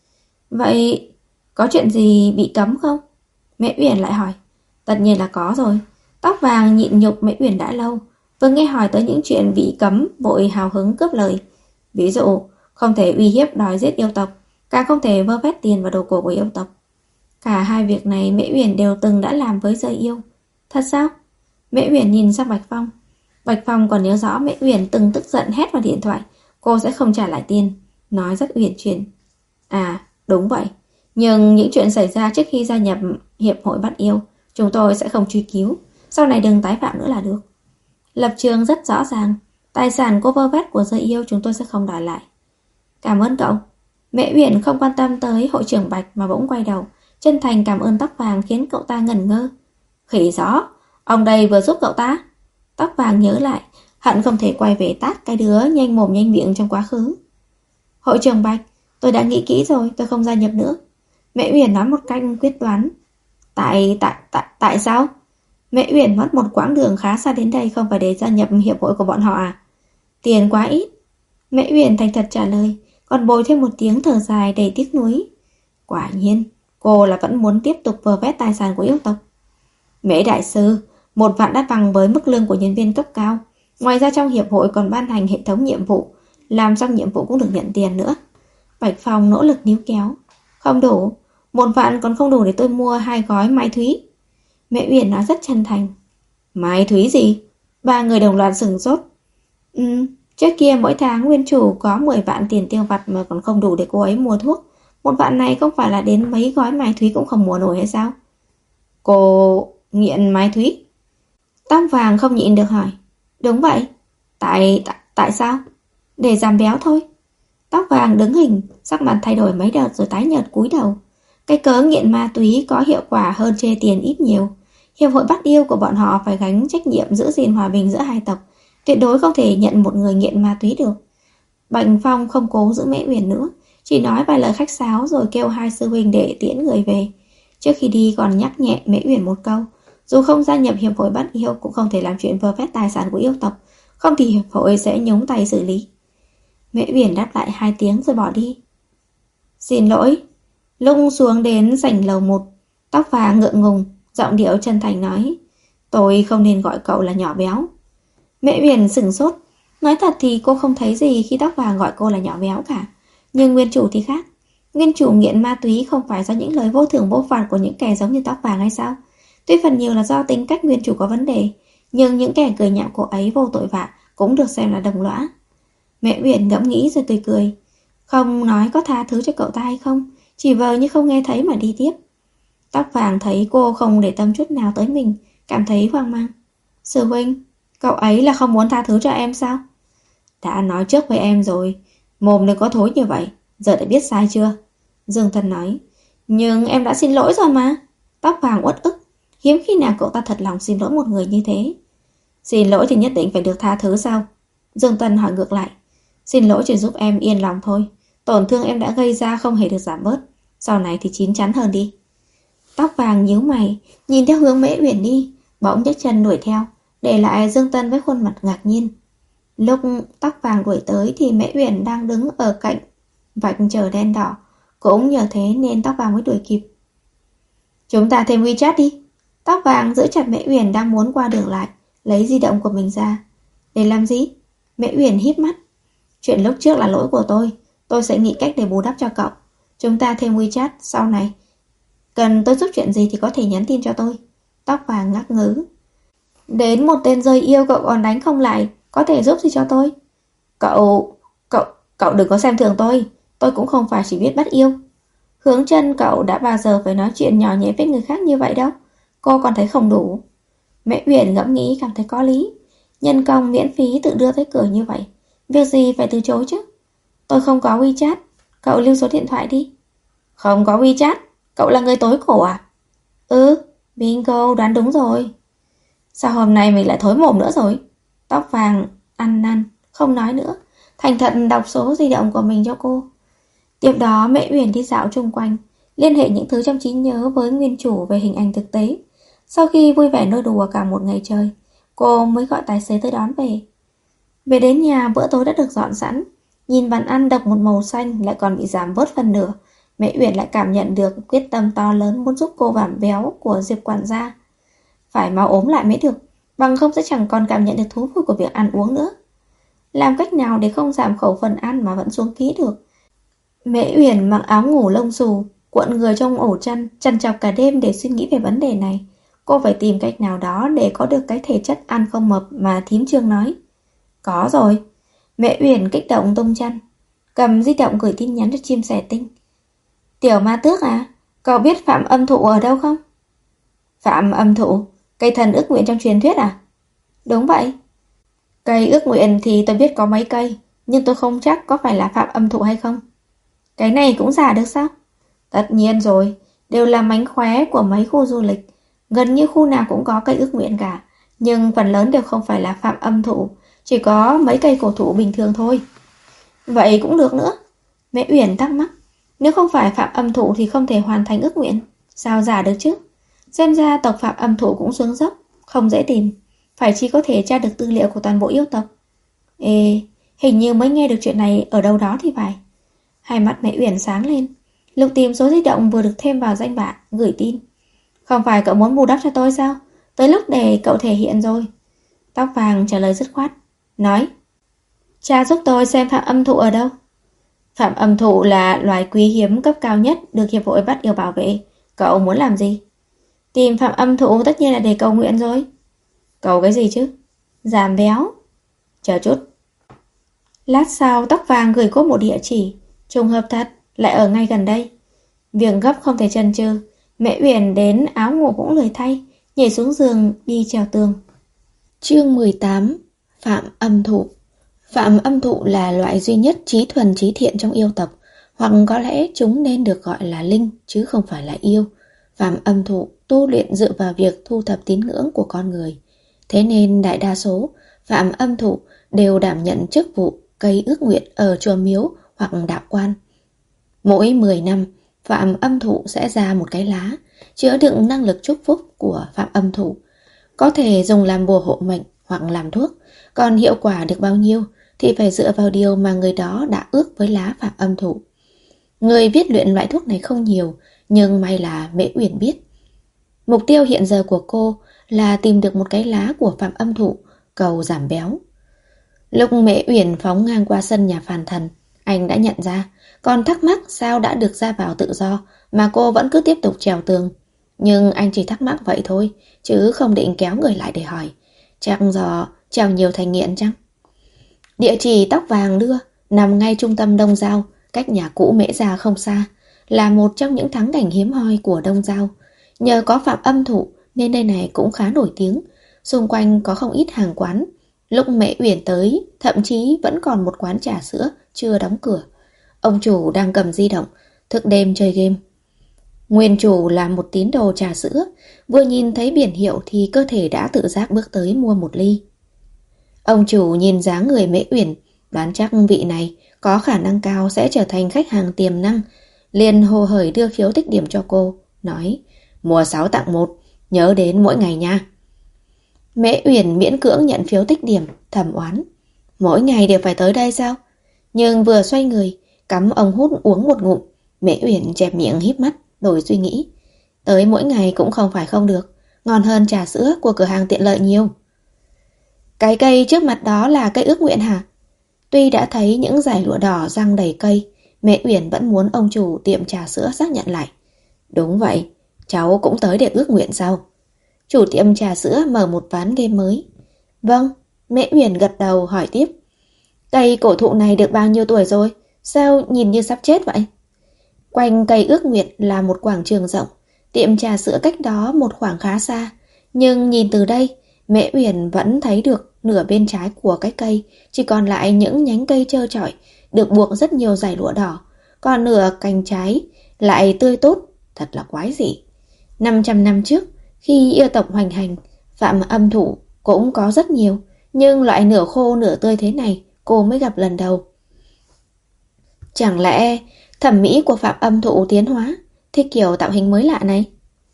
Vậy có chuyện gì bị cấm không? Mễ Uyển lại hỏi. Tất nhiên là có rồi. Tóc vàng nhịn nhục Mễ Uyển đã lâu, vừa nghe hỏi tới những chuyện bị cấm, vội hào hứng cướp lời. Ví dụ, không thể uy hiếp đòi giết yêu tộc, càng không thể vơ vét tiền và đồ cổ của yêu tộc. Cả hai việc này Mễ Uyển đều từng đã làm với Dơi Yêu. Thật sao? Mễ Uyển nhìn sang Bạch Phong. Bạch Phong còn nhớ rõ Mễ Uyển từng tức giận hét vào điện thoại, cô sẽ không trả lại tiền, nói rất uyển chuyển. À, đúng vậy. Nhưng những chuyện xảy ra trước khi gia nhập hiệp hội bắt yêu, chúng tôi sẽ không truy cứu. Sau này đừng tái phạm nữa là được. Lập trường rất rõ ràng. Tài sản cô vơ vét của Dơi Yêu chúng tôi sẽ không đòi lại. Cảm ơn cậu. Mễ Uyển không quan tâm tới hội trưởng Bạch mà bỗng quay đầu, chân thành cảm ơn Tóc Vàng khiến cậu ta ngẩn ngơ. Khỉ gió, ông đây vừa giúp cậu ta. Tóc Vàng nhớ lại, hận không thể quay về tát cái đứa nhanh mồm nhanh miệng trong quá khứ. Hội trưởng Bạch, tôi đã nghĩ kỹ rồi, tôi không gia nhập nữa. Mễ Uyển nói một cách quyết đoán. Tại sao? Mễ Uyển mất một quãng đường khá xa đến đây không phải để gia nhập hiệp hội của bọn họ à? Tiền quá ít. Mễ Uyển thành thật trả lời, còn bồi thêm một tiếng thở dài đầy tiếc nuối. Quả nhiên, cô là vẫn muốn tiếp tục vơ vét tài sản của yêu tộc. Mễ đại sư, 1 vạn đã bằng với mức lương của nhân viên cấp cao. Ngoài ra trong hiệp hội còn ban hành hệ thống nhiệm vụ, làm xong nhiệm vụ cũng được nhận tiền nữa. Bạch Phong nỗ lực níu kéo. Không đủ, 1 vạn còn không đủ để tôi mua 2 gói mai thúy. Mễ Uyển nói rất chân thành. Mai thúy gì? 3 người đồng loạt sửng sốt. Trước kia mỗi tháng nguyên chủ có 10 vạn tiền tiêu vặt mà còn không đủ để cô ấy mua thuốc. 1 vạn này không phải là đến mấy gói mai thúy cũng không mua nổi hay sao? Cô nghiện mai thúy? Tóc Vàng không nhịn được hỏi. Đúng vậy. Tại sao? Để giảm béo thôi. Tóc Vàng đứng hình, sắc mặt thay đổi mấy đợt rồi tái nhợt cúi đầu. Cái cớ nghiện ma túy có hiệu quả hơn chê tiền ít nhiều. Hiệp hội bắt yêu của bọn họ phải gánh trách nhiệm giữ gìn hòa bình giữa hai tộc, tuyệt đối không thể nhận một người nghiện ma túy được. Bạch Phong không cố giữ Mễ Uyển nữa, chỉ nói vài lời khách sáo rồi kêu 2 sư huynh để tiễn người về. Trước khi đi còn nhắc nhẹ Mễ Uyển một câu, dù không gia nhập hiệp hội bắt yêu cũng không thể làm chuyện vơ vét tài sản của yêu tộc, không thì hiệp hội sẽ nhúng tay xử lý. Mễ Uyển đáp lại 2 tiếng rồi bỏ đi. Xin lỗi. Lúc xuống đến sảnh lầu 1, Tóc Vàng ngượng ngùng, giọng điệu chân thành nói, tôi không nên gọi cậu là nhỏ béo. Mễ Uyển sửng sốt. Nói thật thì cô không thấy gì khi Tóc Vàng gọi cô là nhỏ béo cả. Nhưng nguyên chủ thì khác. Nguyên chủ nghiện ma túy không phải do những lời vô thưởng vô phạt của những kẻ giống như Tóc Vàng hay sao? Tuy phần nhiều là do tính cách nguyên chủ có vấn đề, nhưng những kẻ cười nhạo cô ấy vô tội vạ cũng được xem là đồng lõa. Mẹ Uyển ngẫm nghĩ rồi tươi cười. Không nói có tha thứ cho cậu ta hay không, chỉ vờ như không nghe thấy mà đi tiếp. Tóc Vàng thấy cô không để tâm chút nào tới mình, cảm thấy hoang mang. Sư huynh, cậu ấy là không muốn tha thứ cho em sao? Đã nói trước với em rồi, mồm đừng có thối như vậy, giờ đã biết sai chưa? Dương Thần nói. Nhưng em đã xin lỗi rồi mà. Tóc Vàng uất ức, hiếm khi nào cậu ta thật lòng xin lỗi một người như thế. Xin lỗi thì nhất định phải được tha thứ sao? Dương Tân hỏi ngược lại. Xin lỗi chỉ giúp em yên lòng thôi, tổn thương em đã gây ra không hề được giảm bớt, sau này thì chín chắn hơn đi. Tóc Vàng nhíu mày, nhìn theo hướng Mễ Uyển đi, bỗng nhấc chân đuổi theo, để lại Dương Tân với khuôn mặt ngạc nhiên. Lúc Tóc Vàng đuổi tới thì Mễ Uyển đang đứng ở cạnh vạch chờ đen đỏ, cũng nhờ thế nên Tóc Vàng mới đuổi kịp. Chúng ta thêm WeChat đi. Tóc Vàng giữ chặt Mễ Uyển đang muốn qua đường lại, lấy di động của mình ra. Để làm gì? Mễ Uyển híp mắt. Chuyện lúc trước là lỗi của tôi sẽ nghĩ cách để bù đắp cho cậu. Chúng ta thêm WeChat, sau này cần tôi giúp chuyện gì thì có thể nhắn tin cho tôi. Tóc Vàng ngắc ngứ. Đến một tên rơi yêu cậu còn đánh không lại, có thể giúp gì cho tôi? Cậu đừng có xem thường tôi cũng không phải chỉ biết bắt yêu. Hướng Chân, cậu đã bao giờ phải nói chuyện nhỏ nhẹ với người khác như vậy đâu. Cô còn thấy không đủ. Mẹ Uyển ngẫm nghĩ cảm thấy có lý. Nhân công miễn phí tự đưa tới cửa như vậy, việc gì phải từ chối chứ? Tôi không có WeChat, cậu lưu số điện thoại đi. Không có WeChat? Cậu là người tối cổ à? Bingo, đoán đúng rồi. Sao hôm nay mình lại thối mồm nữa rồi? Tóc Vàng ăn năn, không nói nữa, thành thật đọc số di động của mình cho cô. Tiếp đó Mễ Uyển đi dạo chung quanh, liên hệ những thứ trong trí nhớ với nguyên chủ về hình ảnh thực tế. Sau khi vui vẻ nô đùa cả một ngày trời, cô mới gọi tài xế tới đón về. Về đến nhà, bữa tối đã được dọn sẵn. Nhìn bàn ăn độc một màu xanh lại còn bị giảm bớt phần nửa, Mễ Uyển lại cảm nhận được quyết tâm to lớn muốn giúp cô giảm béo của Diệp quản gia. Phải mau ốm lại mới được. bằng không sẽ chẳng còn cảm nhận được thú vui của việc ăn uống nữa. Làm cách nào để không giảm khẩu phần ăn mà vẫn xuống ký được? Mễ Uyển mặc áo ngủ lông xù, cuộn người trong ổ chăn, trằn trọc cả đêm để suy nghĩ về vấn đề này. Cô phải tìm cách nào đó để có được cái thể chất ăn không mập mà thím Trương nói. Có rồi. Mẹ Uyển kích động tung chăn, cầm di động gửi tin nhắn cho chim sẻ tinh. Tiểu ma tước à, cậu biết Phạm Âm Thụ ở đâu không? Phạm Âm Thụ, cây thần ước nguyện trong truyền thuyết à? Đúng vậy. Cây ước nguyện thì tôi biết có mấy cây, nhưng tôi không chắc có phải là Phạm Âm Thụ hay không. Cái này cũng giả được sao? Tất nhiên rồi, đều là mánh khóe của mấy khu du lịch. Gần như khu nào cũng có cây ước nguyện cả, nhưng phần lớn đều không phải là Phạm Âm Thụ, chỉ có mấy cây cổ thụ bình thường thôi. Vậy cũng được nữa. Mẹ Uyển thắc mắc, nếu không phải Phạm Âm Thụ thì không thể hoàn thành ước nguyện, sao giả được chứ? Xem ra tộc Phạm Âm Thụ cũng xuống dốc, không dễ tìm. Phải chi có thể tra được tư liệu của toàn bộ yêu tộc. Ê, hình như mới nghe được chuyện này ở đâu đó thì phải. Hai mắt mẹ Uyển sáng lên, lục tìm số di động vừa được thêm vào danh bạ, gửi tin. Không phải cậu muốn bù đắp cho tôi sao? Tới lúc để cậu thể hiện rồi. Tóc vàng trả lời dứt khoát, nói: Cha giúp tôi xem Phạm Âm Thụ ở đâu. Phạm Âm Thụ là loài quý hiếm cấp cao nhất được Hiệp hội Bắt Yêu bảo vệ. Cậu muốn làm gì? Tìm Phạm Âm Thụ tất nhiên là để cầu nguyện rồi. Cầu cái gì chứ? Giảm béo. Chờ chút. Lát sau tóc vàng gửi cô một địa chỉ. Trùng hợp thật, lại ở ngay gần đây. Việc gấp không thể chần chừ. Mẹ Uyển đến áo ngủ cũng lười thay, nhảy xuống giường đi trèo tường. Chương 18. Phạm Âm Thụ. Phạm Âm Thụ là loại duy nhất trí thuần trí thiện trong yêu tộc, hoặc có lẽ chúng nên được gọi là linh chứ không phải là yêu. Phạm Âm Thụ tu luyện dựa vào việc thu thập tín ngưỡng của con người. Thế nên đại đa số Phạm Âm Thụ đều đảm nhận chức vụ cây ước nguyện ở chùa miếu hoặc đạo quan. Mỗi 10 năm, Phạm Âm Thụ sẽ ra một cái lá chứa đựng năng lực chúc phúc của Phạm Âm Thụ. Có thể dùng làm bùa hộ mệnh hoặc làm thuốc, còn hiệu quả được bao nhiêu thì phải dựa vào điều mà người đó đã ước với lá Phạm Âm Thụ. Người biết luyện loại thuốc này không nhiều, nhưng may là Mễ Uyển biết. Mục tiêu hiện giờ của cô là tìm được một cái lá của Phạm Âm Thụ, cầu giảm béo. Lúc Mễ Uyển phóng ngang qua sân nhà Phàn Thần, anh đã nhận ra, còn thắc mắc sao đã được ra vào tự do mà cô vẫn cứ tiếp tục trèo tường. Nhưng anh chỉ thắc mắc vậy thôi, chứ không định kéo người lại để hỏi. Chắc do trèo nhiều thành nghiện chăng? Địa chỉ tóc vàng đưa nằm ngay trung tâm Đông Giao, cách nhà cũ Mễ Gia không xa, là một trong những thắng cảnh hiếm hoi của Đông Giao. Nhờ có Phạm Âm Thụ nên nơi này cũng khá nổi tiếng, xung quanh có không ít hàng quán. Lúc Mễ Uyển tới, thậm chí vẫn còn một quán trà sữa chưa đóng cửa. Ông chủ đang cầm di động, thức đêm chơi game. Nguyên chủ là một tín đồ trà sữa, vừa nhìn thấy biển hiệu thì cơ thể đã tự giác bước tới mua một ly. Ông chủ nhìn dáng người Mễ Uyển, đoán chắc vị này có khả năng cao sẽ trở thành khách hàng tiềm năng, liền hồ hởi đưa phiếu tích điểm cho cô, nói: Mua 6 tặng 1, nhớ đến mỗi ngày nha. Mễ Uyển miễn cưỡng nhận phiếu tích điểm, thầm oán: Mỗi ngày đều phải tới đây sao? Nhưng vừa xoay người, cắm ống hút uống một ngụm, Mễ Uyển chẹp miệng híp mắt, đổi suy nghĩ. Tới mỗi ngày cũng không phải không được, ngon hơn trà sữa của cửa hàng tiện lợi nhiều. Cái cây trước mặt đó là cây ước nguyện hả? Tuy đã thấy những dải lụa đỏ răng đầy cây, Mễ Uyển vẫn muốn ông chủ tiệm trà sữa xác nhận lại. Đúng vậy, cháu cũng tới để ước nguyện sao? Chủ tiệm trà sữa mở một ván game mới. Vâng, Mễ Uyển gật đầu hỏi tiếp. Cây cổ thụ này được bao nhiêu tuổi rồi? Sao nhìn như sắp chết vậy? Quanh cây ước nguyện là một quảng trường rộng, tiệm trà sữa cách đó một khoảng khá xa. Nhưng nhìn từ đây, Mễ Uyển vẫn thấy được nửa bên trái của cái cây chỉ còn lại những nhánh cây trơ trọi, được buộc rất nhiều dải lụa đỏ, còn nửa cành trái lại tươi tốt, thật là quái dị. 500 năm trước, khi yêu tộc hoành hành, Phạm Âm Thụ cũng có rất nhiều, nhưng loại nửa khô nửa tươi thế này cô mới gặp lần đầu. Chẳng lẽ thẩm mỹ của Phạm Âm Thụ tiến hóa, thích kiểu tạo hình mới lạ này?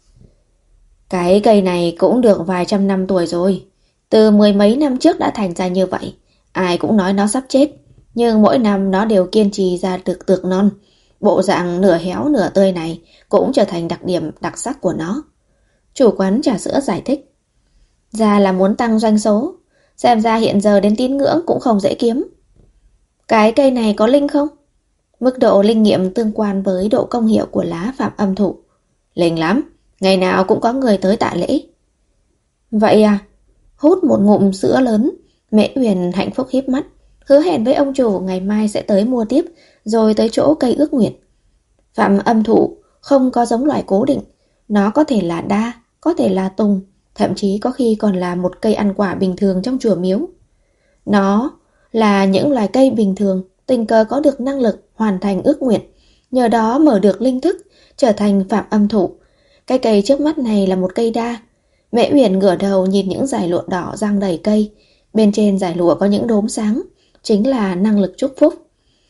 Cái cây này cũng được vài trăm năm tuổi rồi, từ mười mấy năm trước đã thành ra như vậy. Ai cũng nói nó sắp chết, nhưng mỗi năm nó đều kiên trì ra được tược non. Bộ dạng nửa héo nửa tươi này cũng trở thành đặc điểm đặc sắc của nó. Chủ quán trà sữa giải thích. Ra là muốn tăng doanh số. Xem ra hiện giờ đến tín ngưỡng cũng không dễ kiếm. Cái cây này có linh không? Mức độ linh nghiệm tương quan với độ công hiệu của lá phạm âm thụ. Linh lắm, ngày nào cũng có người tới tạ lễ. Vậy à? Hút một ngụm sữa lớn, Mễ Uyển hạnh phúc híp mắt, hứa hẹn với ông chủ ngày mai sẽ tới mua tiếp, rồi tới chỗ cây ước nguyện. Phạm âm thụ không có giống loại cố định, nó có thể là đa, có thể là tùng, thậm chí có khi còn là một cây ăn quả bình thường trong chùa miếu. Nó là những loài cây bình thường, tình cờ có được năng lực hoàn thành ước nguyện, nhờ đó mở được linh thức, trở thành phạm âm thụ. Cái cây trước mắt này là một cây đa. Mễ Uyển ngửa đầu nhìn những dải lụa đỏ giăng đầy cây, bên trên dải lụa có những đốm sáng, chính là năng lực chúc phúc.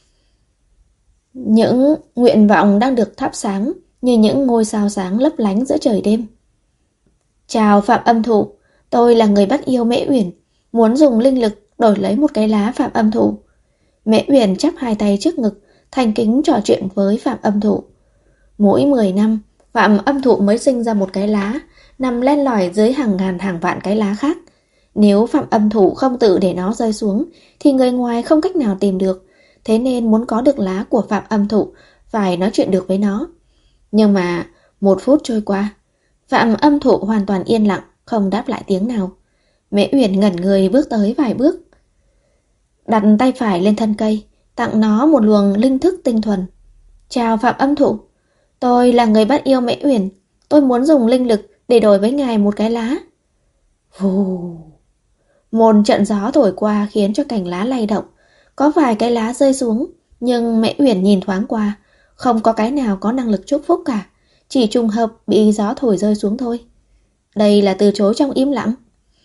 Những nguyện vọng đang được thắp sáng như những ngôi sao sáng lấp lánh giữa trời đêm. Chào phạm âm thụ, tôi là người bắt yêu Mễ Uyển, muốn dùng linh lực đổi lấy một cái lá phạm âm thụ. Mễ Uyển chắp hai tay trước ngực, thành kính trò chuyện với phạm âm thụ. Mỗi 10 năm, phạm âm thụ mới sinh ra một cái lá, nằm len lỏi dưới hàng ngàn hàng vạn cái lá khác. Nếu phạm âm thụ không tự để nó rơi xuống, thì người ngoài không cách nào tìm được. Thế nên muốn có được lá của phạm âm thụ, phải nói chuyện được với nó. Nhưng mà 1 phút trôi qua, phạm âm thụ hoàn toàn yên lặng, không đáp lại tiếng nào. Mễ Uyển ngẩn người bước tới vài bước, đặt tay phải lên thân cây, tặng nó một luồng linh thức tinh thuần. Chào phạm âm thụ, tôi là người bắt yêu Mễ Uyển, tôi muốn dùng linh lực để đổi với ngài một cái lá. Vù. Một trận gió thổi qua khiến cho cành lá lay động, có vài cái lá rơi xuống, nhưng Mễ Uyển nhìn thoáng qua, không có cái nào có năng lực chúc phúc cả, chỉ trùng hợp bị gió thổi rơi xuống thôi. Đây là từ chối trong im lặng.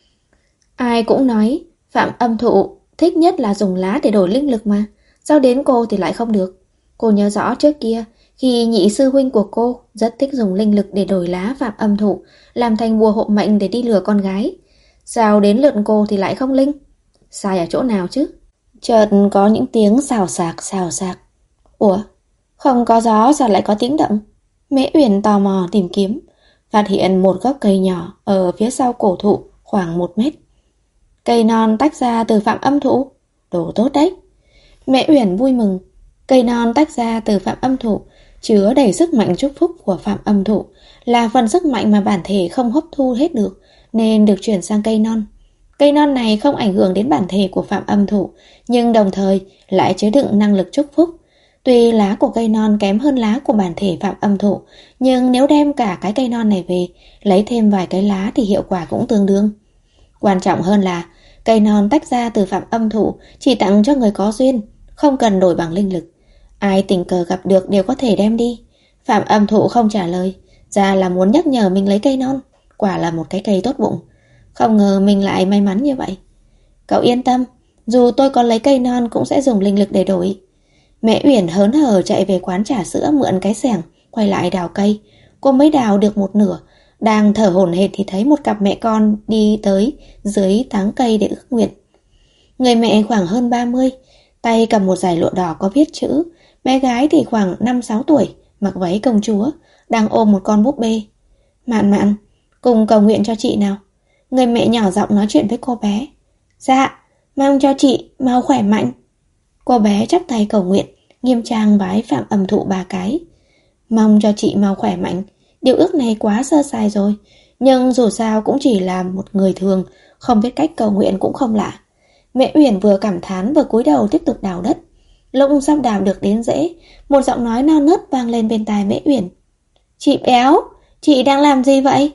Ai cũng nói phạm âm thụ thích nhất là dùng lá để đổi linh lực mà, sao đến cô thì lại không được? Cô nhớ rõ trước kia, khi nhị sư huynh của cô rất thích dùng linh lực để đổi lá phạm âm thụ, làm thành bùa hộ mệnh để đi lừa con gái. Sao đến lượt cô thì lại không linh? Sai ở chỗ nào chứ? Chợt có những tiếng xào xạc xào xạc. Ủa? Không có gió sao lại có tiếng động? Mễ Uyển tò mò tìm kiếm, phát hiện một gốc cây nhỏ ở phía sau cổ thụ khoảng 1 mét. Cây non tách ra từ phạm âm thụ. Đồ tốt đấy. Mễ Uyển vui mừng. Cây non tách ra từ phạm âm thụ chứa đầy sức mạnh chúc phúc của phạm âm thụ, là phần sức mạnh mà bản thể không hấp thu hết được, nên được chuyển sang cây non. Cây non này không ảnh hưởng đến bản thể của phạm âm thụ, nhưng đồng thời lại chứa đựng năng lực chúc phúc. Tuy lá của cây non kém hơn lá của bản thể phạm âm thụ, nhưng nếu đem cả cái cây non này về, lấy thêm vài cái lá thì hiệu quả cũng tương đương. Quan trọng hơn là cây non tách ra từ phạm âm thụ chỉ tặng cho người có duyên, không cần đổi bằng linh lực. Ai tình cờ gặp được đều có thể đem đi. Phạm âm thụ không trả lời, ra là muốn nhắc nhở mình lấy cây non. Quả là một cái cây tốt bụng. Không ngờ mình lại may mắn như vậy. Cậu yên tâm, dù tôi có lấy cây non cũng sẽ dùng linh lực để đổi. Mẹ Uyển hớn hở chạy về quán trà sữa mượn cái xẻng, quay lại đào cây. Cô mới đào được một nửa, đang thở hổn hển thì thấy một cặp mẹ con đi tới dưới tán cây để ước nguyện. Người mẹ khoảng hơn 30, tay cầm một dải lụa đỏ có viết chữ. Bé gái thì khoảng 5-6 tuổi, mặc váy công chúa, đang ôm một con búp bê. Mạn Mạn, cùng cầu nguyện cho chị nào. Người mẹ nhỏ giọng nói chuyện với cô bé. Dạ, mong cho chị mau khỏe mạnh. Cô bé chắp tay cầu nguyện, nghiêm trang vái phạm âm thụ 3 cái. Mong cho chị mau khỏe mạnh. Điều ước này quá sơ sài rồi, nhưng dù sao cũng chỉ là một người thường, không biết cách cầu nguyện cũng không lạ. Mẹ Uyển vừa cảm thán vừa cúi đầu tiếp tục đào đất. Lúc sắp đào được đến rễ, một giọng nói non nớt vang lên bên tai Mễ Uyển. Chị Béo, chị đang làm gì vậy?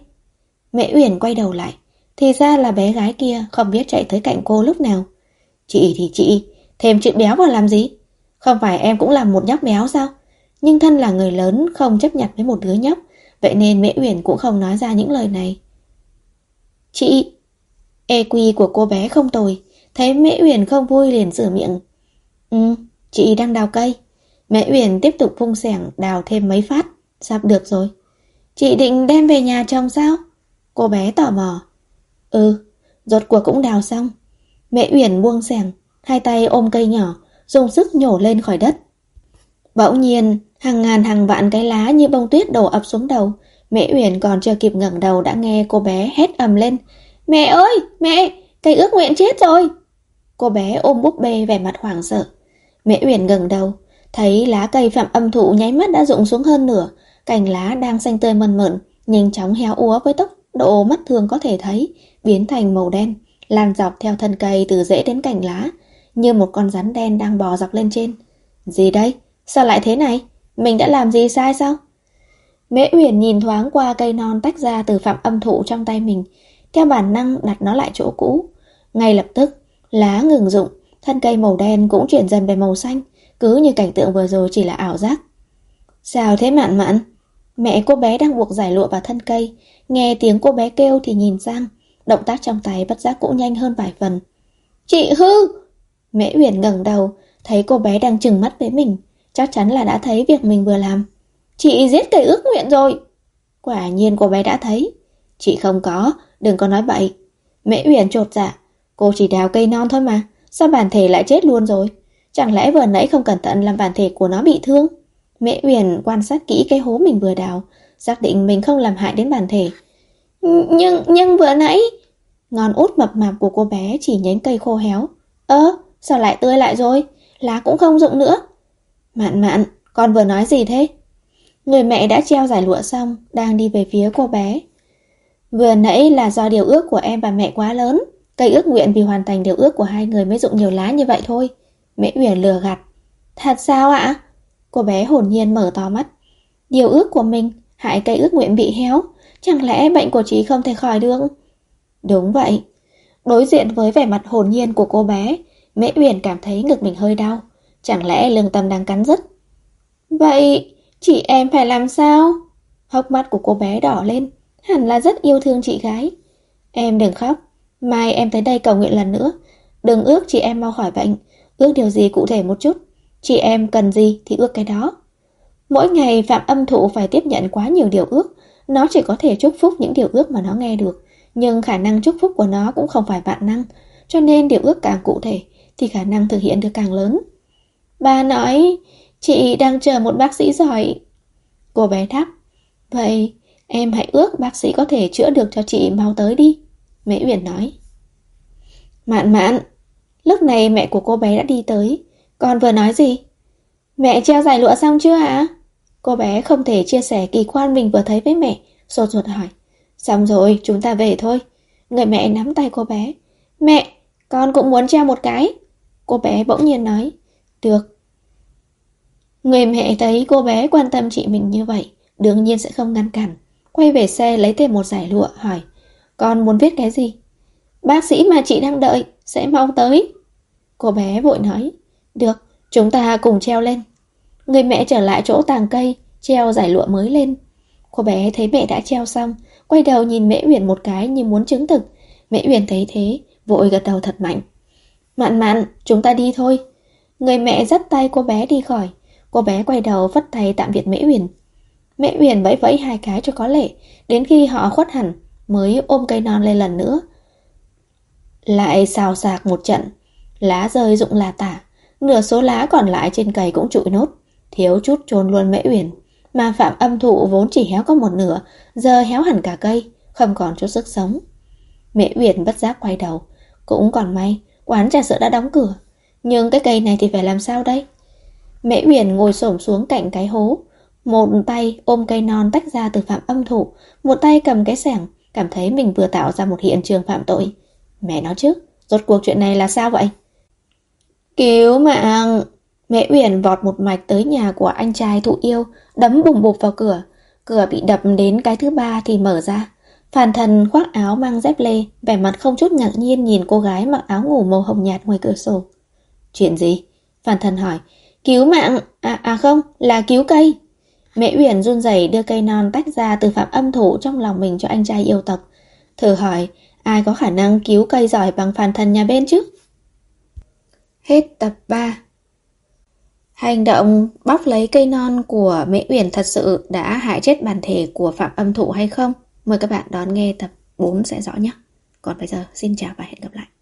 Mễ Uyển quay đầu lại, thì ra là bé gái kia không biết chạy tới cạnh cô lúc nào. Chị thì chị, thêm chữ béo vào làm gì? Không phải em cũng là một nhóc béo sao? Nhưng thân là người lớn không chấp nhận với một đứa nhóc, vậy nên Mễ Uyển cũng không nói ra những lời này. Chị, EQ của cô bé không tồi. Thấy Mễ Uyển không vui liền sửa miệng. Chị đang đào cây. Mễ Uyển tiếp tục vung xẻng đào thêm mấy phát. Sắp được rồi. Chị định đem về nhà trồng sao? Cô bé tò mò. Rốt cuộc cũng đào xong. Mễ Uyển buông xẻng, hai tay ôm cây nhỏ, dùng sức nhổ lên khỏi đất. Bỗng nhiên, hàng ngàn hàng vạn cái lá như bông tuyết đổ ập xuống đầu. Mễ Uyển còn chưa kịp ngẩng đầu đã nghe cô bé hét ầm lên. Mẹ ơi, mẹ, cây ước nguyện chết rồi. Cô bé ôm búp bê vẻ mặt hoảng sợ. Mễ Uyển ngẩng đầu, thấy lá cây Phạm Âm Thụ nháy mắt đã rụng xuống hơn nửa, cành lá đang xanh tươi mơn mởn, nhanh chóng héo úa với tốc độ mắt thường có thể thấy, biến thành màu đen, lan dọc theo thân cây từ rễ đến cành lá, như một con rắn đen đang bò dọc lên trên. Gì đây? Sao lại thế này? Mình đã làm gì sai sao? Mễ Uyển nhìn thoáng qua cây non tách ra từ Phạm Âm Thụ trong tay mình, theo bản năng đặt nó lại chỗ cũ. Ngay lập tức, lá ngừng rụng, thân cây màu đen cũng chuyển dần về màu xanh, cứ như cảnh tượng vừa rồi chỉ là ảo giác. Sao thế Mạn Mạn? Mẹ cô bé đang buộc giải lụa vào thân cây, nghe tiếng cô bé kêu thì nhìn sang, động tác trong tay bất giác cũng nhanh hơn vài phần. Chị hư! Mễ Uyển ngẩng đầu, thấy cô bé đang trừng mắt với mình, chắc chắn là đã thấy việc mình vừa làm. Chị giết cây ước nguyện rồi. Quả nhiên cô bé đã thấy. Chị không có, đừng có nói bậy. Mễ Uyển chột dạ, cô chỉ đào cây non thôi mà, sao bản thể lại chết luôn rồi? Chẳng lẽ vừa nãy không cẩn thận làm bản thể của nó bị thương? Mễ Uyển quan sát kỹ cái hố mình vừa đào, xác định mình không làm hại đến bản thể. Nhưng vừa nãy... Ngón út mập mạp của cô bé chỉ nhánh cây khô héo. Sao lại tươi lại rồi? Lá cũng không rụng nữa. Mạn Mạn, con vừa nói gì thế? Người mẹ đã treo giải lụa xong, đang đi về phía cô bé. Vừa nãy là do điều ước của em và mẹ quá lớn, cây ước nguyện vì hoàn thành điều ước của hai người mới rụng nhiều lá như vậy thôi. Mễ Uyển lừa gạt. Thật sao ạ? Cô bé hồn nhiên mở to mắt. Điều ước của mình hại cây ước nguyện bị héo, chẳng lẽ bệnh của chị không thể khỏi được? Đúng vậy. Đối diện với vẻ mặt hồn nhiên của cô bé, Mễ Uyển cảm thấy ngực mình hơi đau. Chẳng lẽ lương tâm đang cắn rứt? Vậy chị em phải làm sao? Hốc mắt của cô bé đỏ lên, hẳn là rất yêu thương chị gái. Em đừng khóc, mai em tới đây cầu nguyện lần nữa. Đừng ước chị em mau khỏi bệnh, ước điều gì cụ thể một chút. Chị em cần gì thì ước cái đó. Mỗi ngày Phạm Âm Thụ phải tiếp nhận quá nhiều điều ước, nó chỉ có thể chúc phúc những điều ước mà nó nghe được, nhưng khả năng chúc phúc của nó cũng không phải vạn năng, cho nên điều ước càng cụ thể thì khả năng thực hiện được càng lớn. Bà nói, chị đang chờ một bác sĩ giỏi. Cô bé đáp, vậy em hãy ước bác sĩ có thể chữa được cho chị mau tới đi. Mễ Uyển nói. Mạn Mạn, lúc này mẹ của cô bé đã đi tới. Con vừa nói gì? Mẹ treo giải lụa xong chưa ạ? Cô bé không thể chia sẻ kỳ quan mình vừa thấy với mẹ, sốt ruột hỏi. Xong rồi, chúng ta về thôi. Người mẹ nắm tay cô bé. Mẹ, con cũng muốn treo một cái. Cô bé bỗng nhiên nói. Được. Người mẹ thấy cô bé quan tâm chị mình như vậy, đương nhiên sẽ không ngăn cản. Quay về xe lấy thêm một giải lụa, hỏi. Con muốn viết cái gì? Bác sĩ mà chị đang đợi, sẽ mau tới. Cô bé vội nói. Được, chúng ta cùng treo lên. Người mẹ trở lại chỗ tàng cây, treo giải lụa mới lên. Cô bé thấy mẹ đã treo xong, quay đầu nhìn Mễ Uyển một cái như muốn chứng thực. Mễ Uyển thấy thế, vội gật đầu thật mạnh. Mạn Mạn, chúng ta đi thôi. Người mẹ dắt tay cô bé đi khỏi. Cô bé quay đầu vất tay tạm biệt Mễ Uyển. Mễ Uyển vẫy vẫy hai cái cho có lệ, đến khi họ khuất hẳn mới ôm cây non lên lần nữa. Lại xào xạc một trận, lá rơi rụng là tả, nửa số lá còn lại trên cây cũng trụi nốt, thiếu chút chôn luôn Mễ Uyển. Mà Phạm Âm Thụ vốn chỉ héo có một nửa, giờ héo hẳn cả cây, không còn chút sức sống. Mễ Uyển bất giác quay đầu, cũng còn may, quán trà sữa đã đóng cửa. Nhưng cái cây này thì phải làm sao đây? Mễ Uyển ngồi xổm xuống cạnh cái hố, một tay ôm cây non tách ra từ Phạm Âm Thụ, một tay cầm cái xẻng, cảm thấy mình vừa tạo ra một hiện trường phạm tội. Mẹ nói chứ, rốt cuộc chuyện này là sao vậy? Cứu mạng! Mễ Uyển vọt một mạch tới nhà của anh trai Thụ Yêu, đấm bùng bụp vào cửa. Cửa bị đập đến cái thứ ba thì mở ra. Phàn Thần khoác áo mang dép lê, vẻ mặt không chút ngạc nhiên nhìn cô gái mặc áo ngủ màu hồng nhạt ngoài cửa sổ. Chuyện gì? Phàn Thần hỏi. Cứu mạng! Không, là cứu cây. Mễ Uyển run rẩy đưa cây non tách ra từ Phạm Âm Thụ trong lòng mình cho anh trai yêu tộc. Thử hỏi, ai có khả năng cứu cây giỏi bằng Phàn Thần nhà bên chứ? Hết tập 3. Hành động bóc lấy cây non của Mễ Uyển thật sự đã hại chết bản thể của Phạm Âm Thụ hay không? Mời các bạn đón nghe tập 4 sẽ rõ nhé. Còn bây giờ, xin chào và hẹn gặp lại.